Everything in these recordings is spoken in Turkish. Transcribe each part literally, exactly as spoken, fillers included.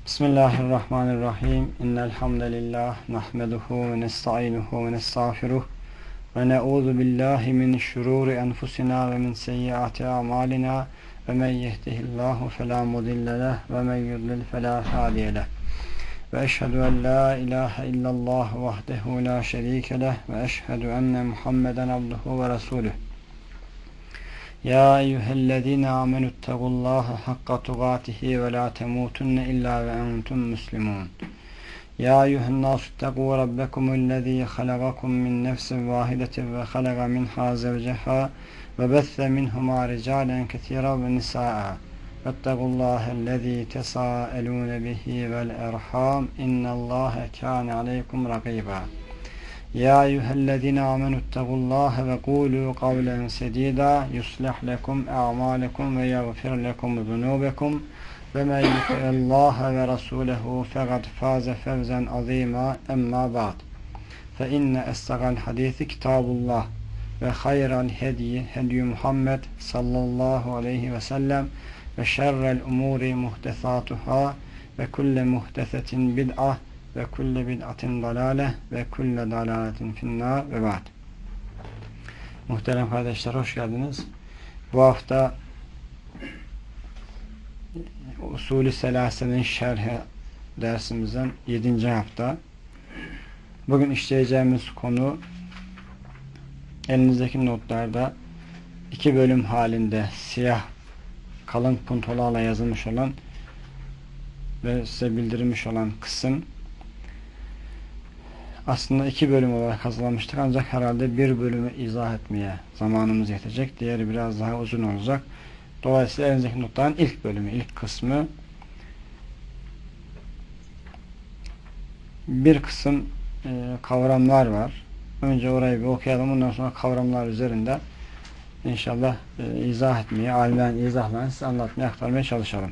Bismillahirrahmanirrahim. İnnel hamdelellah nahmeduhu ve nestainuhu ve nestağfiruh ve na'udzu billahi min şururi enfusina ve min seyyiati a'malina ve men yehdihillahu fela mudille leh ve men yudlil fela hadiye leh. Ve eşhedü en la ilahe illallah vahdehu la şerike leh ve eşhedü enne Muhammeden abduhu ve resuluh. Ya eyyühellezine amenüttegullaha hakka tugatihi ve la temutunne illa ve entum muslimun. Ya eyyühennâsü ittegû rabbekumullezî halagakum min nefsin vâhidetin ve halaga minhâ zevceha ve besse minhumâ ricâlen kethîran ve nisâ'a. Vettegullâhellezî tesâelûne bihi vel erhâm innallâhe kâne aleykum rakîbâ. Ya eyyühellezine amenüttegullâhe ve kûlû kavlen sedîdâ yuslih lekum a'mâlekum ve yagfir lekum zunûbekum ve men yuti'illâhe ve rasûlehu fekad fâze fevzen azîmâ emmâ ba'd. Fe inne estagâl hadîsi kitâbullah ve hayral hedyi hedyu Muhammed sallallahu aleyhi ve sellem ve şerrel umûri muhtesâtuhâ ve kulle muhtesetin bid'ah ve kulle bid'atin dalale ve kulle dalaletin finnâr ve ba'd. Muhterem kardeşler, hoş geldiniz. Bu hafta Usulü Selase'nin şerhi dersimizden yedinci hafta. Bugün işleyeceğimiz konu elinizdeki notlarda iki bölüm halinde siyah kalın puntolarla yazılmış olan ve size bildirilmiş olan kısım aslında iki bölüm olarak hazırlamıştık, ancak herhalde bir bölümü izah etmeye zamanımız yetecek. Diğeri biraz daha uzun olacak. Dolayısıyla elinizdeki notların ilk bölümü, ilk kısmı bir kısım e, kavramlar var. Önce orayı bir okuyalım. Ondan sonra kavramlar üzerinde inşallah e, izah etmeye, alimlerin izahlarını size anlatmaya, aktarmaya çalışalım.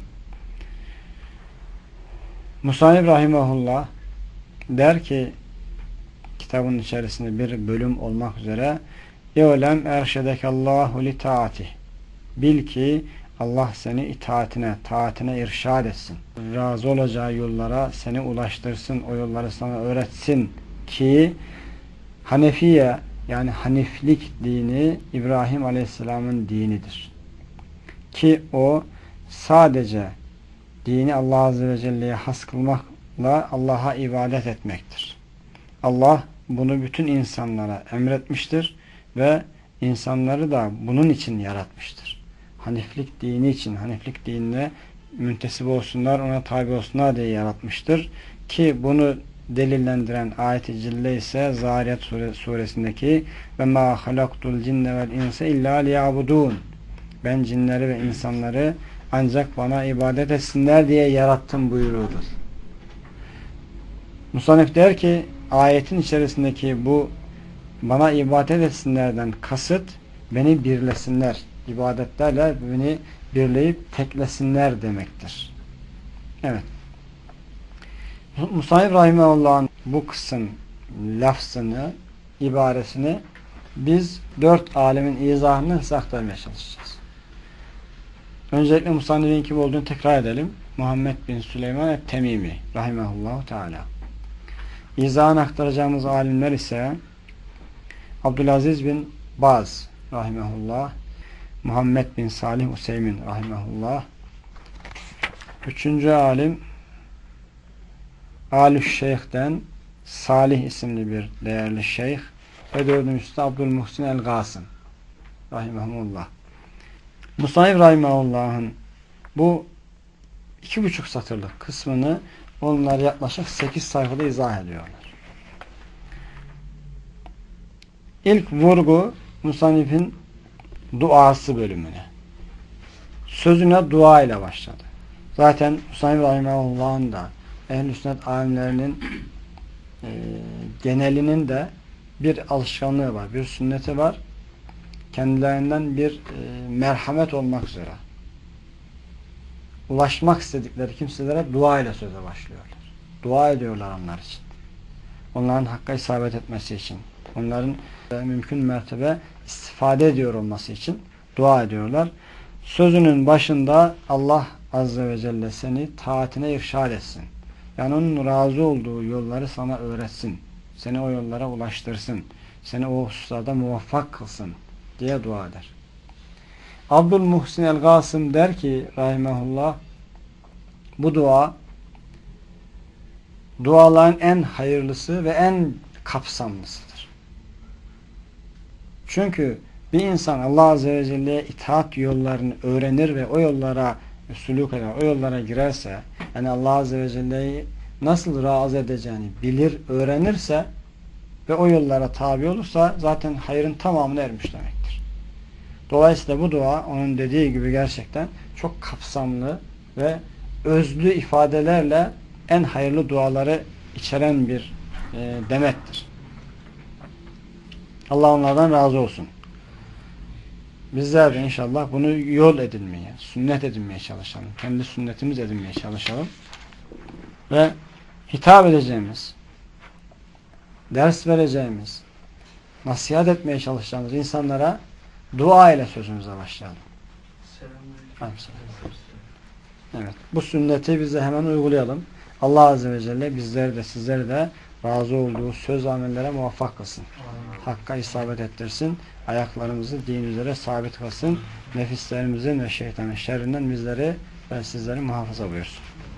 Musannif rahimahullah der ki, kitabın içerisinde bir bölüm olmak üzere, İ'lem erşedekallahu li taatih. Bil ki Allah seni itaatine, taatine irşad etsin. Razı olacağı yollara seni ulaştırsın, o yolları sana öğretsin ki Hanefiye, yani Haniflik dini İbrahim Aleyhisselam'ın dinidir. Ki o sadece dini Allah Azze ve Celle'ye has kılmakla Allah'a ibadet etmektir. Allah bunu bütün insanlara emretmiştir ve insanları da bunun için yaratmıştır. Haniflik dini için, Haniflik dinine müntesip olsunlar, ona tabi olsunlar diye yaratmıştır. Ki bunu delillendiren ayet-i cille ise Zariyat suresindeki ve ma halaktul cinne vel insa illa liyabudun. Ben cinleri ve insanları ancak bana ibadet etsinler diye yarattım buyuruyordur. Musannif der ki, ayetin içerisindeki bu bana ibadet etsinlerden kasıt beni birlesinler, ibadetlerle beni birleyip teklesinler demektir. Evet. Musannif rahimehullah'ın bu kısım lafzını, ibaresini biz dört alemin izahını size aktarmaya çalışacağız. Öncelikle Musannif'in kim olduğunu tekrar edelim. Muhammed bin Süleyman et-Temimi rahimehullahu teala. İzahını aktaracağımız alimler ise Abdülaziz bin Baz rahimehullah, Muhammed bin Salih Useymin rahimehullah, üçüncü alim Alüş Şeyh'ten Salih isimli bir değerli şeyh ve dördüncüsü de Abdülmuhsin el-Gasım rahimehullah. Musannif rahimehullah'ın bu iki buçuk satırlık kısmını onlar yaklaşık sekiz sayfada izah ediyorlar. İlk vurgu Musannif'in duası bölümüne. Sözüne dua ile başladı. Zaten Musannif rahimehullah'ın da ehl-i sünnet alimlerinin e, genelinin de bir alışkanlığı var, bir sünneti var. Kendilerinden bir e, merhamet olmak üzere ulaşmak istedikleri kimselere dua ile söze başlıyorlar. Dua ediyorlar onlar için. Onların hakka isabet etmesi için. Onların e, mümkün mertebe istifade ediyor olması için dua ediyorlar. Sözünün başında Allah Azze ve Celle seni taatine irşad etsin. Yani onun razı olduğu yolları sana öğretsin. Seni o yollara ulaştırsın. Seni o hususlarda muvaffak kılsın diye dua eder. Abdülmuhsin el-Gasım der ki rahimehullah, bu dua duaların en hayırlısı ve en kapsamlısıdır. Çünkü bir insan Allah Azze ve Celle'ye itaat yollarını öğrenir ve o yollara sülûk eder, o yollara girerse, yani Allah Azze ve Celle'yi nasıl razı edeceğini bilir, öğrenirse ve o yollara tabi olursa zaten hayrın tamamına ermiş demektir. Dolayısıyla bu dua onun dediği gibi gerçekten çok kapsamlı ve özlü ifadelerle en hayırlı duaları içeren bir e, demettir. Allah onlardan razı olsun. Bizler de inşallah bunu yol edinmeye, sünnet edinmeye çalışalım. Kendi sünnetimiz edinmeye çalışalım. Ve hitap edeceğimiz, ders vereceğimiz, nasihat etmeye çalışacağımız insanlara dua ile sözümüze başlayalım. Evet. Bu sünneti biz de hemen uygulayalım. Allah Azze ve Celle bizleri de sizleri de razı olduğu söz amellere muvaffak kılsın. Hakka isabet ettirsin. Ayaklarımızı din üzere sabit kılsın. Nefislerimizin ve şeytanın şerrinden bizleri ve sizleri muhafaza buyursun.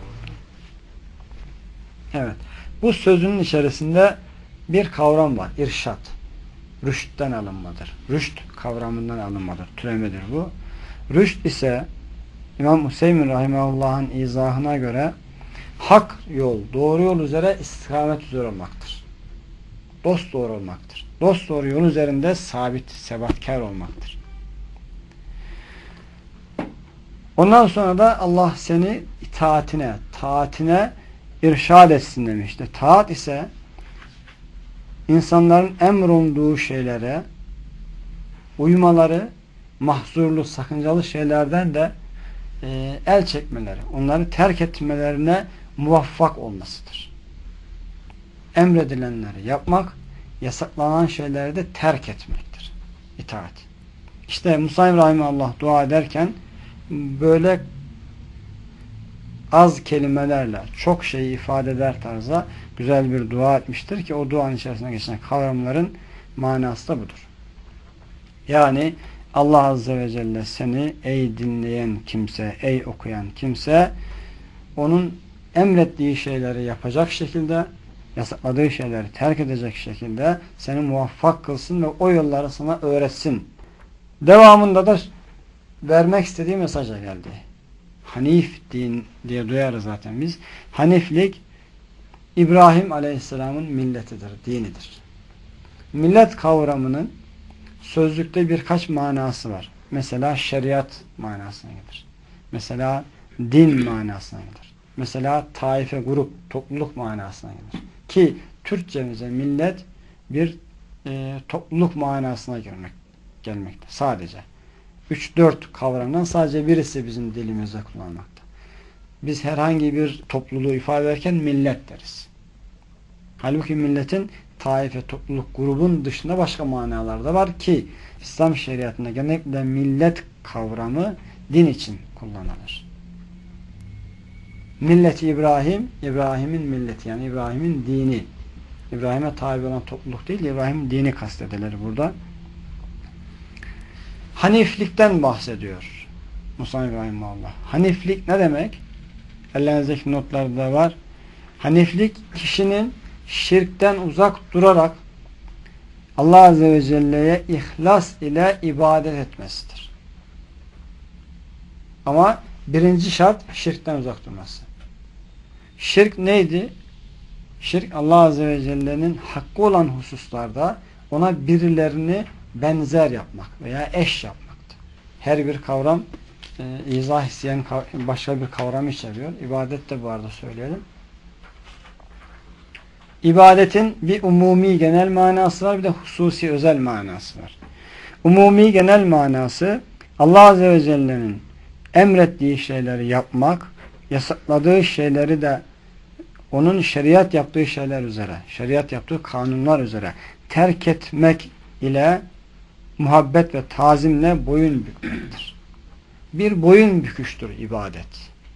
Evet. Bu sözünün içerisinde bir kavram var. İrşad. Rüştten alınmadır. Rüşt kavramından alınmadır. Türemedir bu. Rüşt ise İmam Hüseyin Rahimahullah'ın izahına göre hak yol, doğru yol üzere istikamet üzere olmaktır. Dost doğru olmaktır. Dost doğru yol üzerinde sabit, sebatkar olmaktır. Ondan sonra da Allah seni itaatine, taatine irşad etsin demişti. Taat ise insanların emrolunduğu şeylere uymaları, mahzurlu, sakıncalı şeylerden de e, el çekmeleri, onları terk etmelerine muvaffak olmasıdır. Emredilenleri yapmak, yasaklanan şeyleri de terk etmektir. İtaat. İşte Musa İbrahim'e Allah dua ederken böyle az kelimelerle çok şeyi ifade eder tarzda güzel bir dua etmiştir ki o duanın içerisine geçen kavramların manası da budur. Yani Allah Azze ve Celle seni ey dinleyen kimse, ey okuyan kimse onun emrettiği şeyleri yapacak şekilde, yasakladığı şeyleri terk edecek şekilde seni muvaffak kılsın ve o yolları sana öğretsin. Devamında da vermek istediği mesaja geldi. Hanif din diye duyarız zaten biz. Haniflik İbrahim Aleyhisselam'ın milletidir, dinidir. Millet kavramının sözlükte birkaç manası var. Mesela şeriat manasına gelir. Mesela din manasına gelir. Mesela taife, grup, topluluk manasına gelir. Ki Türkçemize millet bir e, topluluk manasına gelmek, gelmekte. Sadece. üç dört kavramdan sadece birisi bizim dilimizde kullanmakta. Biz herhangi bir topluluğu ifade ederken millet deriz. Halbuki milletin taife, topluluk, grubun dışında başka manalar da var ki İslam şeriatında genellikle millet kavramı din için kullanılır. Millet-i İbrahim, İbrahim'in milleti yani İbrahim'in dini. İbrahim'e tabi olan topluluk değil, İbrahim'in dini kastedilir burada. Haniflikten bahsediyor Musa İbrahim Allah. Haniflik ne demek? Ellerinizdeki notlarda var. Haniflik kişinin şirkten uzak durarak Allah Azze ve Celle'ye ihlas ile ibadet etmesidir. Ama birinci şart şirkten uzak durması. Şirk neydi? Şirk Allah Azze ve Celle'nin hakkı olan hususlarda ona birilerini benzer yapmak veya eş yapmaktı. Her bir kavram e, izah isteyen başka bir kavram içeriyor. İbadet de bu arada söyleyelim. İbadetin bir umumi genel manası var, bir de hususi özel manası var. Umumi genel manası Allah Azze ve Celle'nin emrettiği şeyleri yapmak, yasakladığı şeyleri de onun şeriat yaptığı şeyler üzere, şeriat yaptığı kanunlar üzere terk etmek ile muhabbet ve tazimle boyun bükmektir. Bir boyun büküştür ibadet.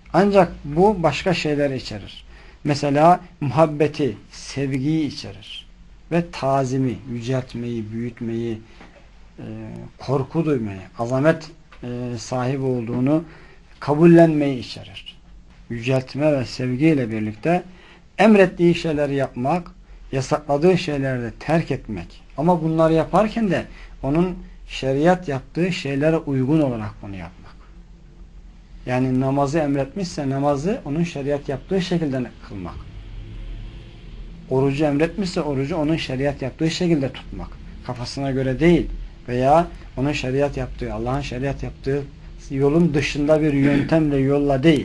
Ancak bu başka şeyler içerir. Mesela muhabbeti, sevgiyi içerir. Ve tazimi, yüceltmeyi, büyütmeyi, e, korku duymayı, azamet e, sahibi olduğunu kabullenmeyi içerir. Yüceltme ve sevgiyle birlikte emrettiği şeyleri yapmak, yasakladığı şeyleri de terk etmek. Ama bunları yaparken de onun şeriat yaptığı şeylere uygun olarak bunu yapmak. Yani namazı emretmişse namazı onun şeriat yaptığı şekilde kılmak. Orucu emretmişse orucu onun şeriat yaptığı şekilde tutmak. Kafasına göre değil veya onun şeriat yaptığı, Allah'ın şeriat yaptığı yolun dışında bir yöntemle, yolla değil.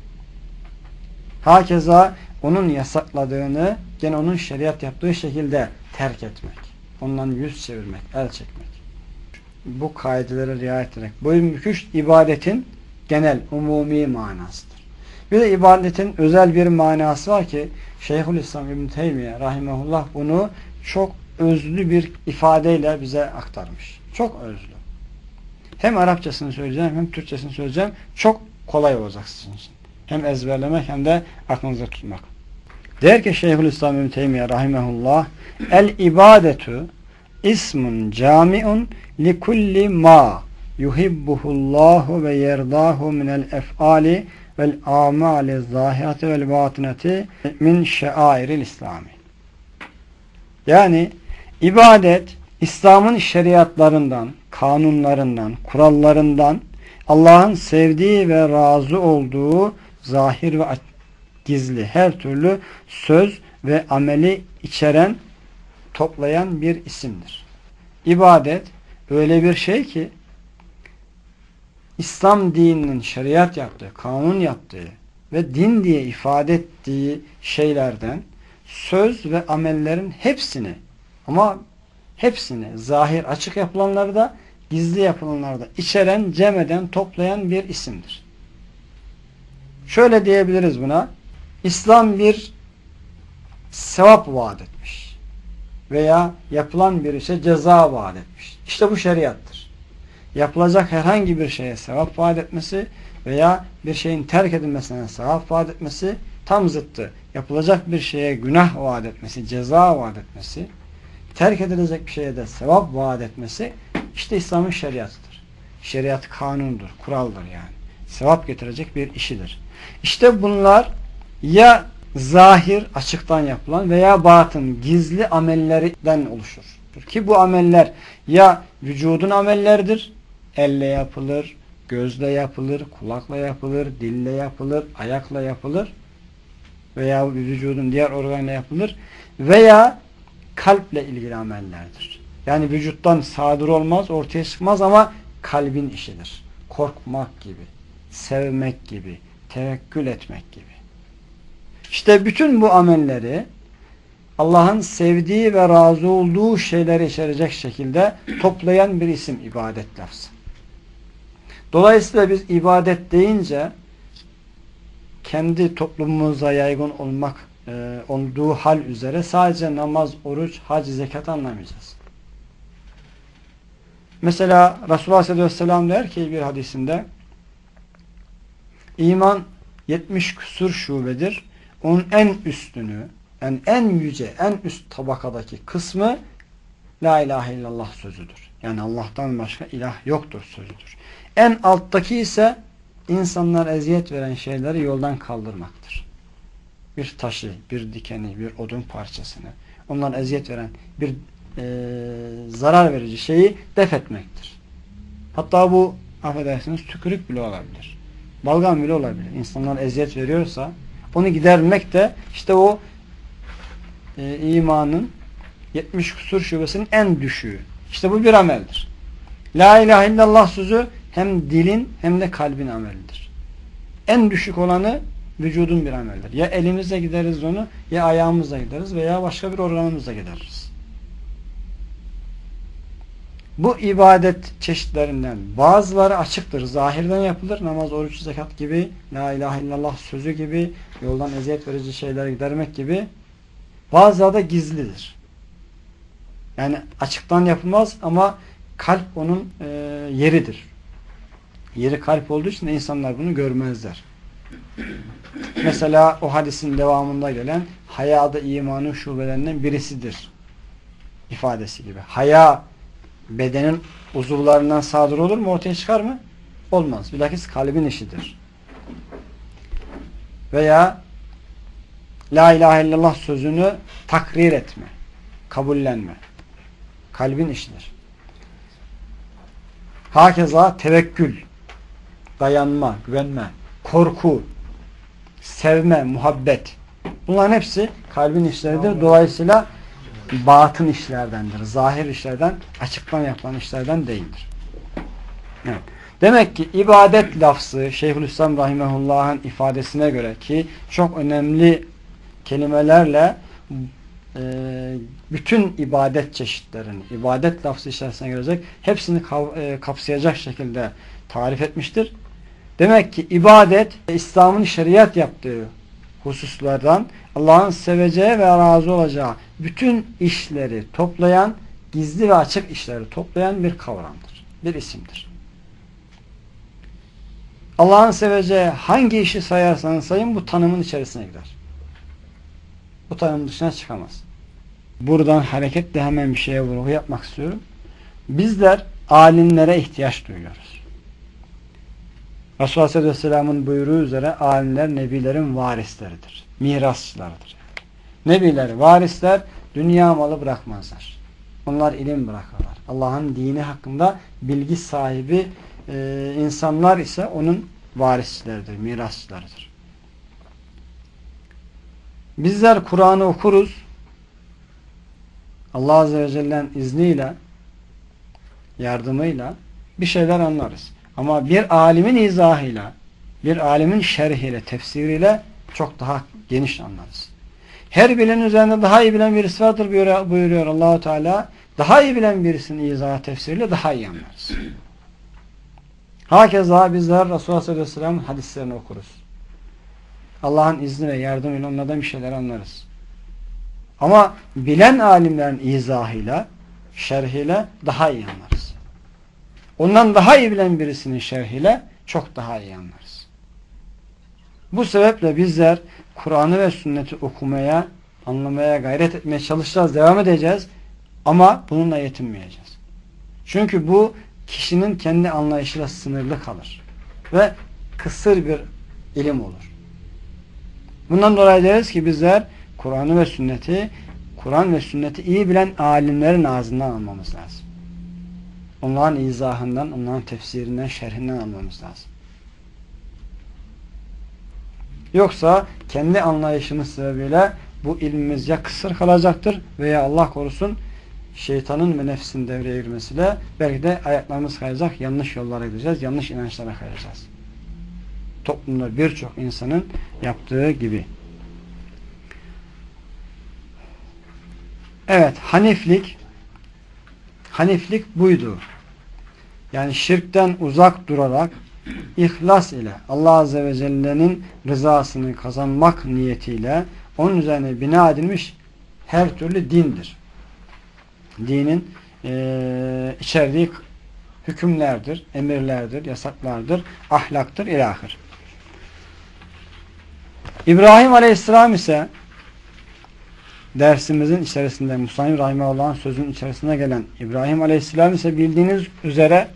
Hakeza onun yasakladığını gene onun şeriat yaptığı şekilde terk etmek. Ondan yüz çevirmek, el çekmek. Bu kaidelere riayet ederek. Bu müküş ibadetin genel, umumi manasıdır. Bir de ibadetin özel bir manası var ki Şeyhülislam İbn Teymiye rahimehullah bunu çok özlü bir ifadeyle bize aktarmış. Çok özlü. Hem Arapçasını söyleyeceğim hem Türkçesini söyleyeceğim. Çok kolay olacak sizin için. Hem ezberlemek hem de aklınızda tutmak. Der ki Şeyhülislam İbn Teymiye rahimehullah, el ibadetu ismun camiun li kulli ma yuhibbuhullahu ve yerdahu minel ef'ali vel amali zahirati vel batinati min şeairil İslami. Yani ibadet İslam'ın şeriatlarından, kanunlarından, kurallarından Allah'ın sevdiği ve razı olduğu zahir ve gizli her türlü söz ve ameli içeren, toplayan bir isimdir. İbadet öyle bir şey ki İslam dininin şeriat yaptığı, kanun yaptığı ve din diye ifade ettiği şeylerden söz ve amellerin hepsini, ama hepsini zahir açık yapılanları da gizli yapılanları da içeren, cem eden, toplayan bir isimdir. Şöyle diyebiliriz buna: İslam bir sevap vaat etmiş veya yapılan bir işe ceza vaat etmiş. İşte bu şeriattır. Yapılacak herhangi bir şeye sevap vaat etmesi veya bir şeyin terk edilmesine sevap vaat etmesi tam zıttı. Yapılacak bir şeye günah vaat etmesi, ceza vaat etmesi, terk edilecek bir şeye de sevap vaat etmesi işte İslam'ın şeriatıdır. Şeriat kanundur, kuraldır yani. Sevap getirecek bir işidir. İşte bunlar ya zahir, açıktan yapılan veya batın, gizli amellerinden oluşur. Ki bu ameller ya vücudun amelleridir, elle yapılır, gözle yapılır, kulakla yapılır, dille yapılır, ayakla yapılır veya vücudun diğer organıyla yapılır veya kalple ilgili amellerdir. Yani vücuttan sadır olmaz, ortaya çıkmaz ama kalbin işidir. Korkmak gibi, sevmek gibi, tevekkül etmek gibi. İşte bütün bu amelleri Allah'ın sevdiği ve razı olduğu şeyleri içerecek şekilde toplayan bir isim ibadet lafzı. Dolayısıyla biz ibadet deyince kendi toplumumuza yaygın olmak e, olduğu hal üzere sadece namaz, oruç, hac, zekat anlamayacağız. Mesela Resulullah sallallahu aleyhi ve sellem der ki bir hadisinde, iman yetmiş küsur şubedir. Onun en üstünü, yani en yüce, en üst tabakadaki kısmı La ilahe illallah sözüdür. Yani Allah'tan başka ilah yoktur sözüdür. En alttaki ise insanlar eziyet veren şeyleri yoldan kaldırmaktır. Bir taşı, bir dikeni, bir odun parçasını, onlara eziyet veren bir e, zarar verici şeyi def etmektir. Hatta bu, affedersiniz, tükürük bile olabilir. Balgam bile olabilir. İnsanlar eziyet veriyorsa onu gidermek de işte o e, imanın yetmiş küsur şubesinin en düşüğü. İşte bu bir ameldir. La ilahe illallah sözü hem dilin hem de kalbin amelidir. En düşük olanı vücudun bir amelidir. Ya elimizle gideriz onu, ya ayağımızla gideriz veya başka bir organımızla gideriz. Bu ibadet çeşitlerinden bazıları açıktır. Zahirden yapılır. Namaz, oruç, zekat gibi, La ilahe illallah sözü gibi, yoldan eziyet verici şeyleri gidermek gibi. Bazıları da gizlidir. Yani açıktan yapılmaz ama kalp onun e, yeridir. Yeri kalp olduğu için de insanlar bunu görmezler. Mesela o hadisin devamında gelen haya da imanın şubelerinden birisidir ifadesi gibi. Haya bedenin uzuvlarından sadır olur mu? Ortaya çıkar mı? Olmaz. Bilakis kalbin işidir. Veya La ilahe illallah sözünü takrir etme, kabullenme. Kalbin işidir. Hakeza tevekkül, dayanma, güvenme, korku, sevme, muhabbet. Bunların hepsi kalbin işleridir. Dolayısıyla batın işlerdendir. Zahir işlerden, açıktan yapılan işlerden değildir. Evet. Demek ki ibadet lafzı Şeyhülislam Rahimehullah'ın ifadesine göre ki çok önemli kelimelerle e, bütün ibadet çeşitlerini, ibadet lafzı içerisine girecek, hepsini kav, e, kapsayacak şekilde tarif etmiştir. Demek ki ibadet, İslam'ın şeriat yaptığı hususlardan Allah'ın seveceği ve razı olacağı bütün işleri toplayan, gizli ve açık işleri toplayan bir kavramdır, bir isimdir. Allah'ın seveceği hangi işi sayarsanız sayın bu tanımın içerisine girer. Bu tanımın dışına çıkamaz. Buradan hareketle hemen bir şeye vurgu yapmak istiyorum. Bizler alimlere ihtiyaç duyuyoruz. Resulullah sallallahu aleyhi ve sellem'in buyruğu üzere alimler nebilerin varisleridir. Mirasçılarıdır. Nebiler, varisler dünya malı bırakmazlar. Onlar ilim bırakırlar. Allah'ın dini hakkında bilgi sahibi e, insanlar ise onun varisçileridir, mirasçılarıdır. Bizler Kur'an'ı okuruz. Allah Azze ve Celle'nin izniyle, yardımıyla bir şeyler anlarız. Ama bir alimin izahıyla, bir alimin şerhiyle, tefsiriyle çok daha geniş anlarız. Her bilenin üzerinde daha iyi bilen birisi vardır buyuruyor, buyuruyor Allah-u Teala. Daha iyi bilen birisinin izahı, tefsiriyle daha iyi anlarız. Hakeza bizler Resulullah sallallahu aleyhi ve sellem'in hadislerini okuruz. Allah'ın izni ve yardımıyla onlardan bir şeyler anlarız. Ama bilen alimlerin izahıyla, şerhiyle daha iyi anlarız. Ondan daha iyi bilen birisinin şerhiyle çok daha iyi anlarız. Bu sebeple bizler Kur'an'ı ve sünneti okumaya, anlamaya gayret etmeye çalışacağız, devam edeceğiz. Ama bununla yetinmeyeceğiz. Çünkü bu kişinin kendi anlayışıyla sınırlı kalır. Ve kısır bir ilim olur. Bundan dolayı deriz ki bizler Kur'an'ı ve sünneti, Kur'an ve sünneti iyi bilen alimlerin ağzından almamız lazım. Onların izahından, onların tefsirinden, şerhinden almamız lazım. Yoksa kendi anlayışımız sebebiyle bu ilmimiz ya kısır kalacaktır veya Allah korusun şeytanın ve nefsin devreye girmesiyle belki de ayaklarımız kayacak, yanlış yollara gideceğiz, yanlış inançlara kayacağız. Toplumda birçok insanın yaptığı gibi. Evet, haniflik haniflik buydu. Yani şirkten uzak durarak ihlas ile Allah Azze ve Celle'nin rızasını kazanmak niyetiyle onun üzerine bina edilmiş her türlü dindir. Dinin e, içerdiği hükümlerdir, emirlerdir, yasaklardır, ahlaktır, ilahir. İbrahim Aleyhisselam ise dersimizin içerisinde Musa'nın Rahimehullah'ın sözünün içerisine gelen İbrahim Aleyhisselam ise bildiğiniz üzere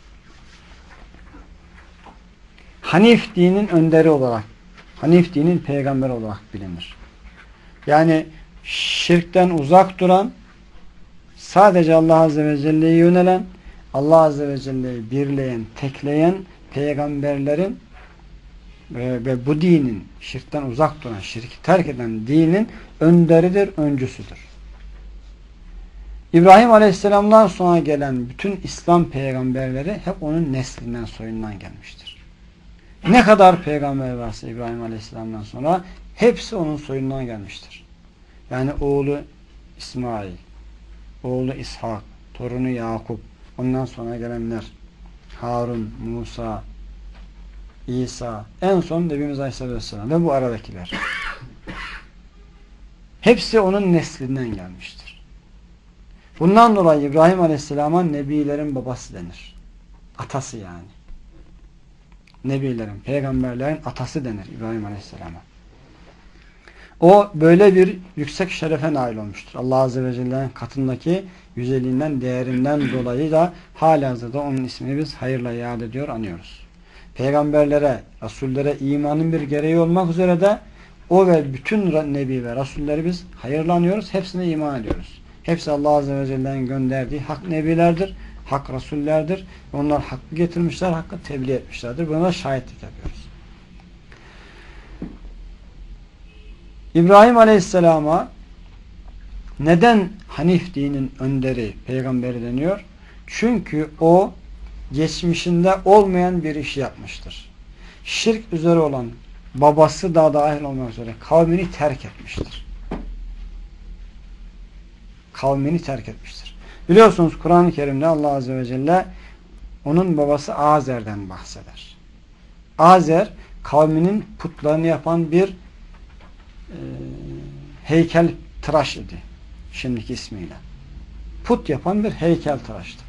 Hanif dinin önderi olarak, Hanif dinin peygamberi olarak bilinir. Yani şirkten uzak duran, sadece Allah Azze ve Celle'ye yönelen, Allah Azze ve Celle'yi birleyen, tekleyen peygamberlerin ve, ve bu dinin, şirkten uzak duran, şirki terk eden dinin önderidir, öncüsüdür. İbrahim Aleyhisselam'dan sonra gelen bütün İslam peygamberleri hep onun neslinden, soyundan gelmiştir. Ne kadar peygamber varsa İbrahim Aleyhisselam'dan sonra hepsi onun soyundan gelmiştir. Yani oğlu İsmail, oğlu İshak, torunu Yakup, ondan sonra gelenler Harun, Musa, İsa, en son Nebimiz Aleyhisselatü Vesselam ve bu aradakiler. Hepsi onun neslinden gelmiştir. Bundan dolayı İbrahim Aleyhisselam'a Nebilerin babası denir. Atası yani. Nebilerin, peygamberlerin atası denir İbrahim Aleyhisselam'a. O böyle bir yüksek şerefe nail olmuştur. Allah Azze ve Celle'nin katındaki yüceliğinden, değerinden dolayı da halihazırda onun ismini biz hayırla yad ediyor, anıyoruz. Peygamberlere, Resullere imanın bir gereği olmak üzere de o ve bütün Nebi ve Resulleri biz hayırla anıyoruz. Hepsine iman ediyoruz. Hepsi Allah Azze ve Celle'nin gönderdiği hak Nebilerdir, hak Resullerdir. Onlar hakkı getirmişler, hakkı tebliğ etmişlerdir. Buna şahitlik yapıyoruz. İbrahim Aleyhisselam'a neden Hanif dinin önderi, peygamberi deniyor? Çünkü o geçmişinde olmayan bir iş yapmıştır. Şirk üzere olan, babası da dahil olmak üzere kavmini terk etmiştir. Kavmini terk etmiştir. Biliyorsunuz Kur'an-ı Kerim'de Allah Azze ve Celle onun babası Azer'den bahseder. Azer kavminin putlarını yapan bir e, heykel tıraş idi. Şimdiki ismiyle. Put yapan bir heykel tıraştı.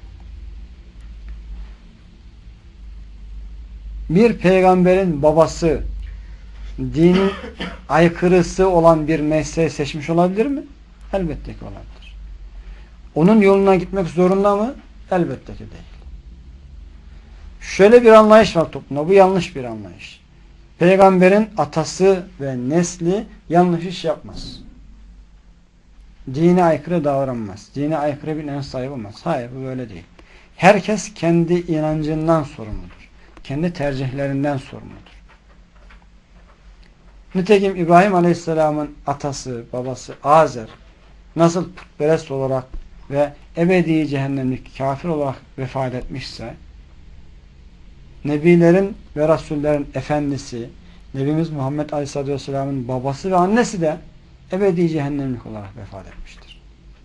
Bir peygamberin babası dinin aykırısı olan bir mesleği seçmiş olabilir mi? Elbette ki olabilir. Onun yoluna gitmek zorunda mı? Elbette ki değil. Şöyle bir anlayış var toplumda. Bu yanlış bir anlayış. Peygamberin atası ve nesli yanlış iş yapmaz. Dine aykırı davranmaz. Dine aykırı bir inanç sahibi olmaz. Hayır, bu böyle değil. Herkes kendi inancından sorumludur. Kendi tercihlerinden sorumludur. Nitekim İbrahim Aleyhisselam'ın atası, babası Azer nasıl putperest olarak ve ebedi cehennemlik kafir olarak vefat etmişse, Nebilerin ve Resullerin efendisi, Nebimiz Muhammed Aleyhisselatü Vesselam'ın babası ve annesi de ebedi cehennemlik olarak vefat etmiştir.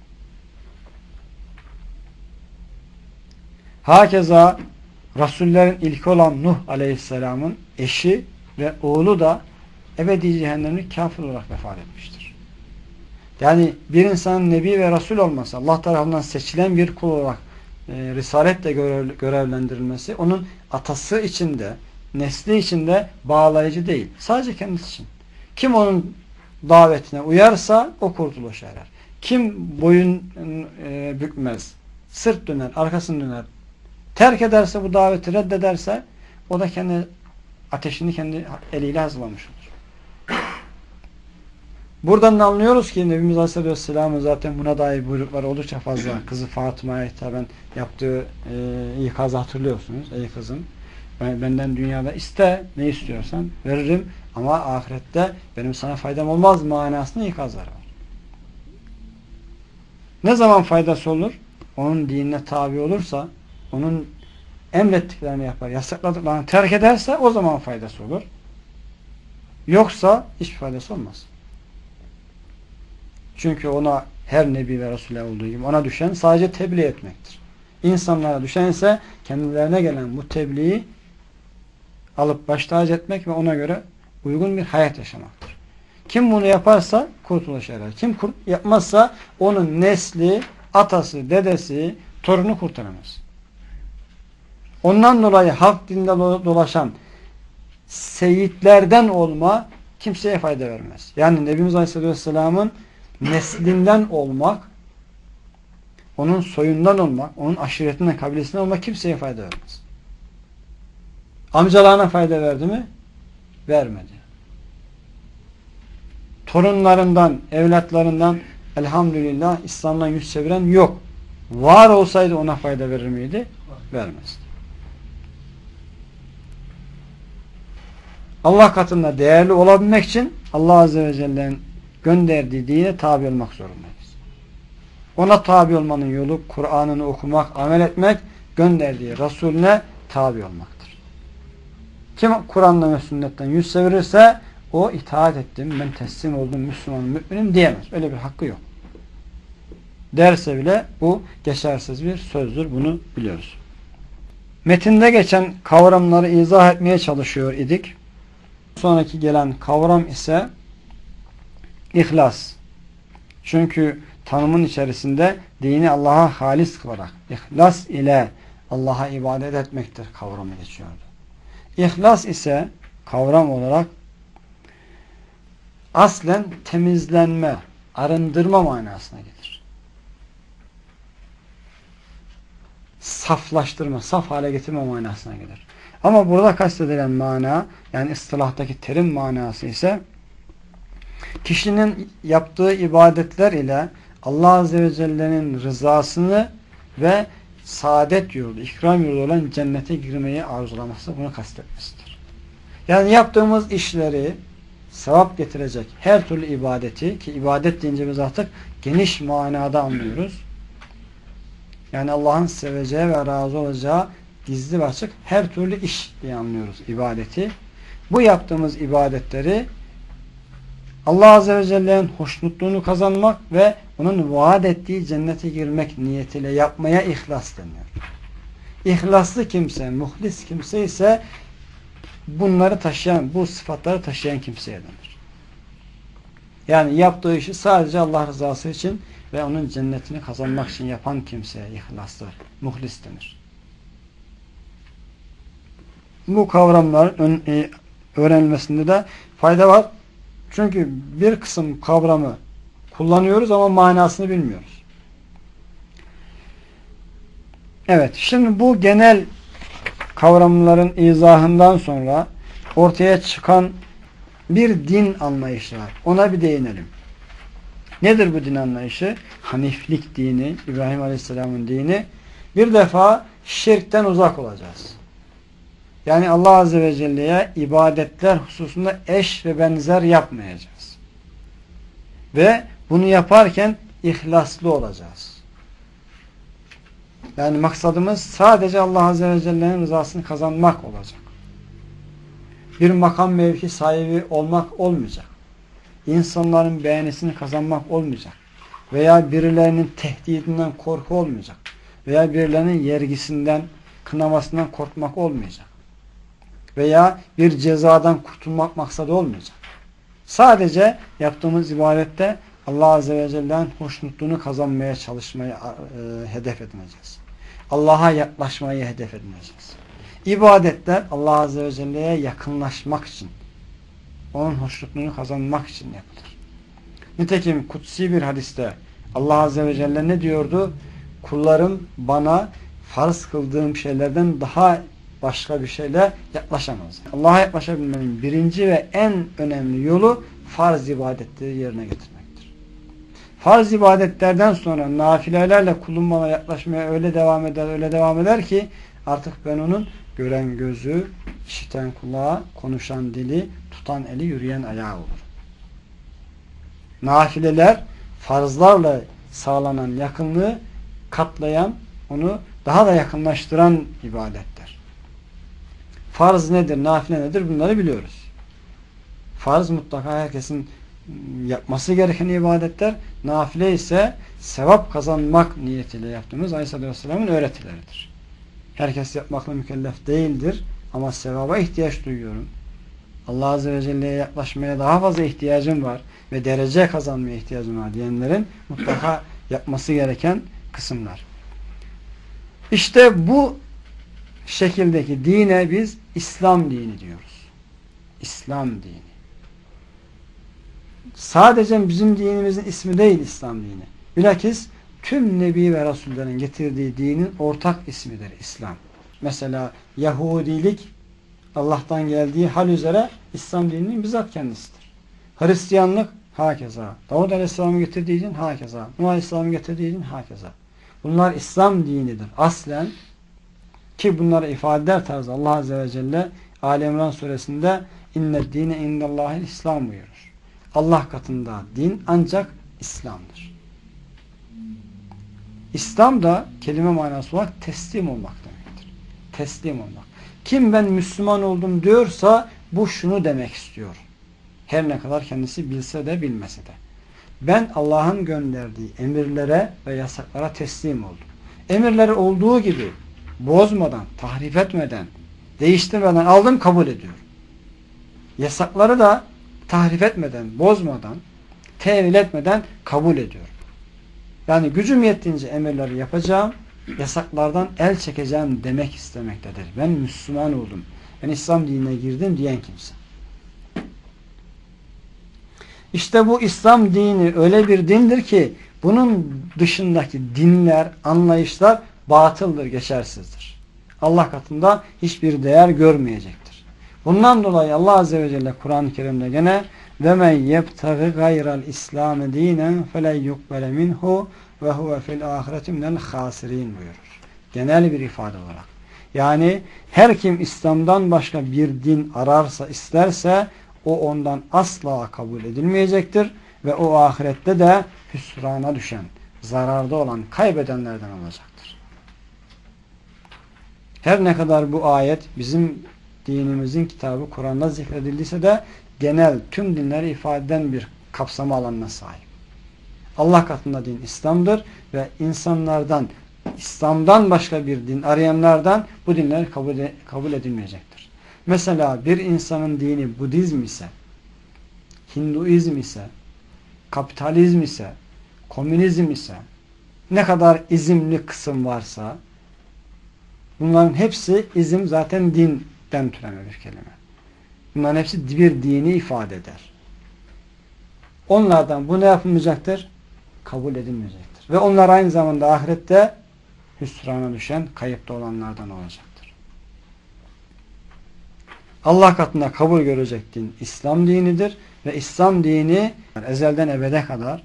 Hakeza Resullerin ilki olan Nuh Aleyhisselam'ın eşi ve oğlu da ebedi cehennemlik kafir olarak vefat etmiştir. Yani bir insanın Nebi ve Resul olması, Allah tarafından seçilen bir kul olarak e, risaletle görev, görevlendirilmesi onun atası içinde, nesli içinde bağlayıcı değil. Sadece kendisi için. Kim onun davetine uyarsa o kurtuluşa erer. Kim boyun e, bükmez, sırt döner, arkasını döner, terk ederse, bu daveti reddederse o da kendi ateşini kendi eliyle hazırlamış olur. Buradan da anlıyoruz ki Nebimiz Aleyhisselam'ın zaten buna dair buyrukları oldukça fazla. Kızı Fatıma'ya hitaben yaptığı e, ikazı hatırlıyorsunuz. Ey kızım, benden dünyada iste, ne istiyorsan veririm ama ahirette benim sana faydam olmaz manasında ikazları var. Ne zaman faydası olur? Onun dinine tabi olursa, onun emrettiklerini yapar, yasakladıklarını terk ederse o zaman faydası olur. Yoksa hiçbir faydası olmaz. Çünkü ona her Nebi ve Resul'e olduğu gibi ona düşen sadece tebliğ etmektir. İnsanlara düşen ise kendilerine gelen bu tebliği alıp baş tacı etmek ve ona göre uygun bir hayat yaşamaktır. Kim bunu yaparsa kurtuluşa erer. Kim yapmazsa onun nesli, atası, dedesi, torunu kurtaramaz. Ondan dolayı halk dilinde dolaşan seyitlerden olma kimseye fayda vermez. Yani Nebimiz Aleyhisselam'ın neslinden olmak, onun soyundan olmak, onun aşiretinden, kabilesinden olmak kimseye fayda vermez. Amcalarına fayda verdi mi? Vermedi. Torunlarından, evlatlarından elhamdülillah İslam'dan yüz çeviren yok. Var olsaydı ona fayda verir miydi? Vermezdi. Allah katında değerli olabilmek için Allah Azze ve Celle'nin gönderdiği dine tabi olmak zorundayız. Ona tabi olmanın yolu Kur'an'ını okumak, amel etmek, gönderdiği Resulüne tabi olmaktır. Kim Kur'an'dan ve sünnetten yüz çevirirse o itaat ettim, ben teslim oldum, Müslümanım, müminim diyemez. Öyle bir hakkı yok. Derse bile bu geçersiz bir sözdür. Bunu biliyoruz. Metinde geçen kavramları izah etmeye çalışıyor idik. Sonraki gelen kavram ise İhlas. Çünkü tanımın içerisinde dini Allah'a halis kılarak ihlas ile Allah'a ibadet etmektir kavramı geçiyordu. İhlas ise kavram olarak aslen temizlenme, arındırma manasına gelir. Saflaştırma, saf hale getirme manasına gelir. Ama burada kastedilen mana, yani istilahtaki terim manası ise kişinin yaptığı ibadetler ile Allah Azze ve Celle'nin rızasını ve saadet yurdu, ikram yurdu olan cennete girmeyi arzulaması, bunu kastetmesidir. Yani yaptığımız işleri sevap getirecek her türlü ibadeti, ki ibadet deyince biz artık geniş manada anlıyoruz. Yani Allah'ın seveceği ve razı olacağı gizli ve açık her türlü iş diye anlıyoruz ibadeti. Bu yaptığımız ibadetleri Allah Azze ve Celle'nin hoşnutluğunu kazanmak ve onun vaat ettiği cennete girmek niyetiyle yapmaya ihlas deniyor. İhlaslı kimse, muhlis kimse ise bunları taşıyan, bu sıfatları taşıyan kimseye denir. Yani yaptığı işi sadece Allah rızası için ve onun cennetini kazanmak için yapan kimseye ihlaslı, muhlis denir. Bu kavramların öğrenilmesinde de fayda var. Çünkü bir kısım kavramı kullanıyoruz ama manasını bilmiyoruz. Evet, şimdi bu genel kavramların izahından sonra ortaya çıkan bir din anlayışı var. Ona bir değinelim. Nedir bu din anlayışı? Haniflik dini, İbrahim Aleyhisselam'ın dini. Bir defa şirkten uzak olacağız. Yani Allah Azze ve Celle'ye ibadetler hususunda eş ve benzer yapmayacağız. Ve bunu yaparken ihlaslı olacağız. Yani maksadımız sadece Allah Azze ve Celle'nin rızasını kazanmak olacak. Bir makam mevki sahibi olmak olmayacak. İnsanların beğenisini kazanmak olmayacak. Veya birilerinin tehdidinden korku olmayacak. Veya birilerinin yergisinden, kınamasından korkmak olmayacak. Veya bir cezadan kurtulmak maksadı olmayacak. Sadece yaptığımız ibadette Allah Azze ve Celle'nin hoşnutluğunu kazanmaya çalışmayı e, hedef edineceğiz. Allah'a yaklaşmayı hedef edineceğiz. İbadetler Allah Azze ve Celle'ye yakınlaşmak için, onun hoşnutluğunu kazanmak için yapılır. Nitekim kutsi bir hadiste Allah Azze ve Celle ne diyordu? Kullarım bana farz kıldığım şeylerden daha başka bir şeyle yaklaşamaz. Allah'a yaklaşabilmenin birinci ve en önemli yolu farz ibadetleri yerine getirmektir. Farz ibadetlerden sonra nafilelerle kulum bana yaklaşmaya öyle devam eder, öyle devam eder ki artık ben onun gören gözü, işiten kulağı, konuşan dili, tutan eli, yürüyen ayağı olur. Nafileler farzlarla sağlanan yakınlığı katlayan, onu daha da yakınlaştıran ibadetler. Farz nedir, nafile nedir bunları biliyoruz. Farz mutlaka herkesin yapması gereken ibadetler, nafile ise sevap kazanmak niyetiyle yaptığımız Aleyhisselatü Vesselam'ın öğretileridir. Herkes yapmakla mükellef değildir ama sevaba ihtiyaç duyuyorum. Allah Azze ve Celle'ye yaklaşmaya daha fazla ihtiyacım var ve derece kazanmaya ihtiyacım var diyenlerin mutlaka yapması gereken kısımlar. İşte bu şekildeki dine biz İslam dini diyoruz. İslam dini. Sadece bizim dinimizin ismi değil İslam dini. Bilakis tüm Nebi ve Resullerin getirdiği dinin ortak ismidir İslam. Mesela Yahudilik Allah'tan geldiği hal üzere İslam dininin bizzat kendisidir. Hristiyanlık hakeza. Davud Aleyhisselam'ın getirdiği din hakeza. Nuh Aleyhisselam'ın getirdiği din hakeza. Bunlar İslam dinidir. Aslen ki bunları ifade eder tarzı Allah Azze ve Celle Ali İmran suresinde inne dine indallahil İslam buyurur. Allah katında din ancak İslam'dır. İslam da kelime manası olarak teslim olmak demektir. Teslim olmak. Kim ben Müslüman oldum diyorsa bu şunu demek istiyor. Her ne kadar kendisi bilse de bilmese de. Ben Allah'ın gönderdiği emirlere ve yasaklara teslim oldum. Emirleri olduğu gibi bozmadan, tahrif etmeden, değiştirmeden aldım, kabul ediyorum. Yasakları da tahrif etmeden, bozmadan, tevil etmeden kabul ediyorum. Yani gücüm yettiğince emirleri yapacağım, yasaklardan el çekeceğim demek istemektedir. Ben Müslüman oldum, ben İslam dinine girdim diyen kimse. İşte bu İslam dini öyle bir dindir ki bunun dışındaki dinler, anlayışlar batıldır, geçersizdir. Allah katında hiçbir değer görmeyecektir. Bundan dolayı Allah Azze ve Celle Kur'an-ı Kerim'de gene وَمَنْ يَبْتَغِ غَيْرَ الْاِسْلَامِ دِينًا فَلَنْ يُقْبَلَ مِنْهُ وَهُوَ فِي الْآخِرَةِ مِنَ الْخَاسِرِينَ buyurur. Genel bir ifade olarak. Yani her kim İslam'dan başka bir din ararsa, isterse o ondan asla kabul edilmeyecektir ve o ahirette de hüsrana düşen, zararda olan, kaybedenlerden olacaktır. Her ne kadar bu ayet bizim dinimizin kitabı Kur'an'da zikredildiyse de genel tüm dinleri ifade eden bir kapsama alanına sahip. Allah katında din İslam'dır ve insanlardan, İslam'dan başka bir din arayanlardan bu dinler kabul, kabul edilmeyecektir. Mesela bir insanın dini Budizm ise, Hinduizm ise, kapitalizm ise, komünizm ise, ne kadar izimli kısım varsa, bunların hepsi, izim zaten dinden türeme bir kelime. Bunların hepsi bir dini ifade eder. Onlardan bu ne yapılmayacaktır? Kabul edilmeyecektir. Ve onlar aynı zamanda ahirette hüsrana düşen, kayıpta olanlardan olacaktır. Allah katında kabul görecek din İslam dinidir ve İslam dini ezelden ebede kadar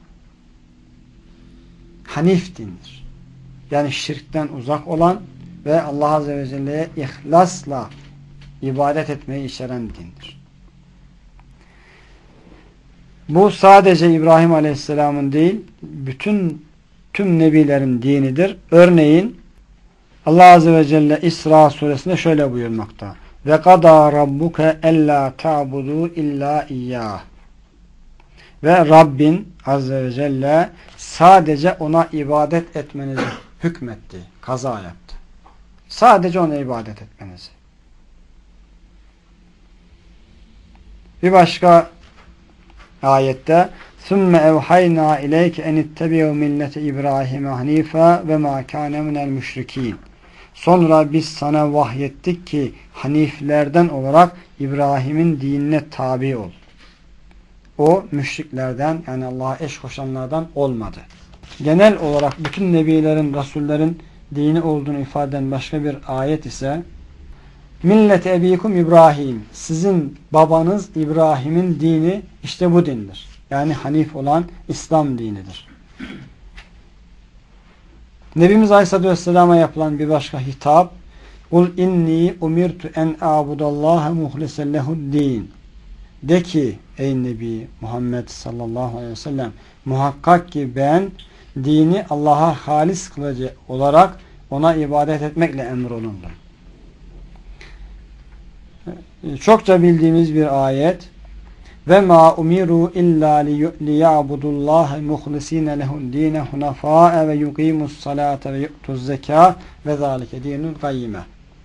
hanif dindir. Yani şirkten uzak olan ve Allah Azze ve Celle'ye ihlasla ibadet etmeyi içeren dindir. Bu sadece İbrahim Aleyhisselam'ın değil, bütün tüm nebilerin dinidir. Örneğin Allah Azze ve Celle İsra suresinde şöyle buyurmakta. Ve kadâ rabbuke ellâ ta'budu illâ iyyâh. Ve Rabbin Azze ve Celle sadece ona ibadet etmenizi hükmetti, kaza yaptı. Sadece ona ibadet etmenizi. Bir başka ayette ثُمَّ اَوْحَيْنَا اِلَيْكَ اَنِ اتَّبِعُوا مِلَّةَ اِبْرَاهِمَ حَن۪يفًا وَمَا كَانَ مِنَ الْمُشْرِك۪ينَ. Sonra biz sana vahyettik ki haniflerden olarak İbrahim'in dinine tabi ol. O müşriklerden, yani Allah'a eş koşanlardan olmadı. Genel olarak bütün nebilerin, rasullerin dini olduğunu ifade eden başka bir ayet ise Millet ebikum İbrahim. Sizin babanız İbrahim'in dini işte bu dindir. Yani hanif olan İslam dinidir. Nebimiz Aleyhisselatü Vesselam'a yapılan bir başka hitap Kul inni umirtu en a'budallaha muhlisen lehu'd-din. De ki ey Nebi Muhammed sallallahu aleyhi ve sellem, muhakkak ki ben dini Allah'a halis kılıcı olarak ona ibadet etmekle emrolundum. Çokça bildiğimiz bir ayet. Ve ma umiru illa liya'budullaha muhlisine lehu'd-din hunafa ve yuqimus salate ve yu'tuz zekâ ve zâlike dinul gayyime.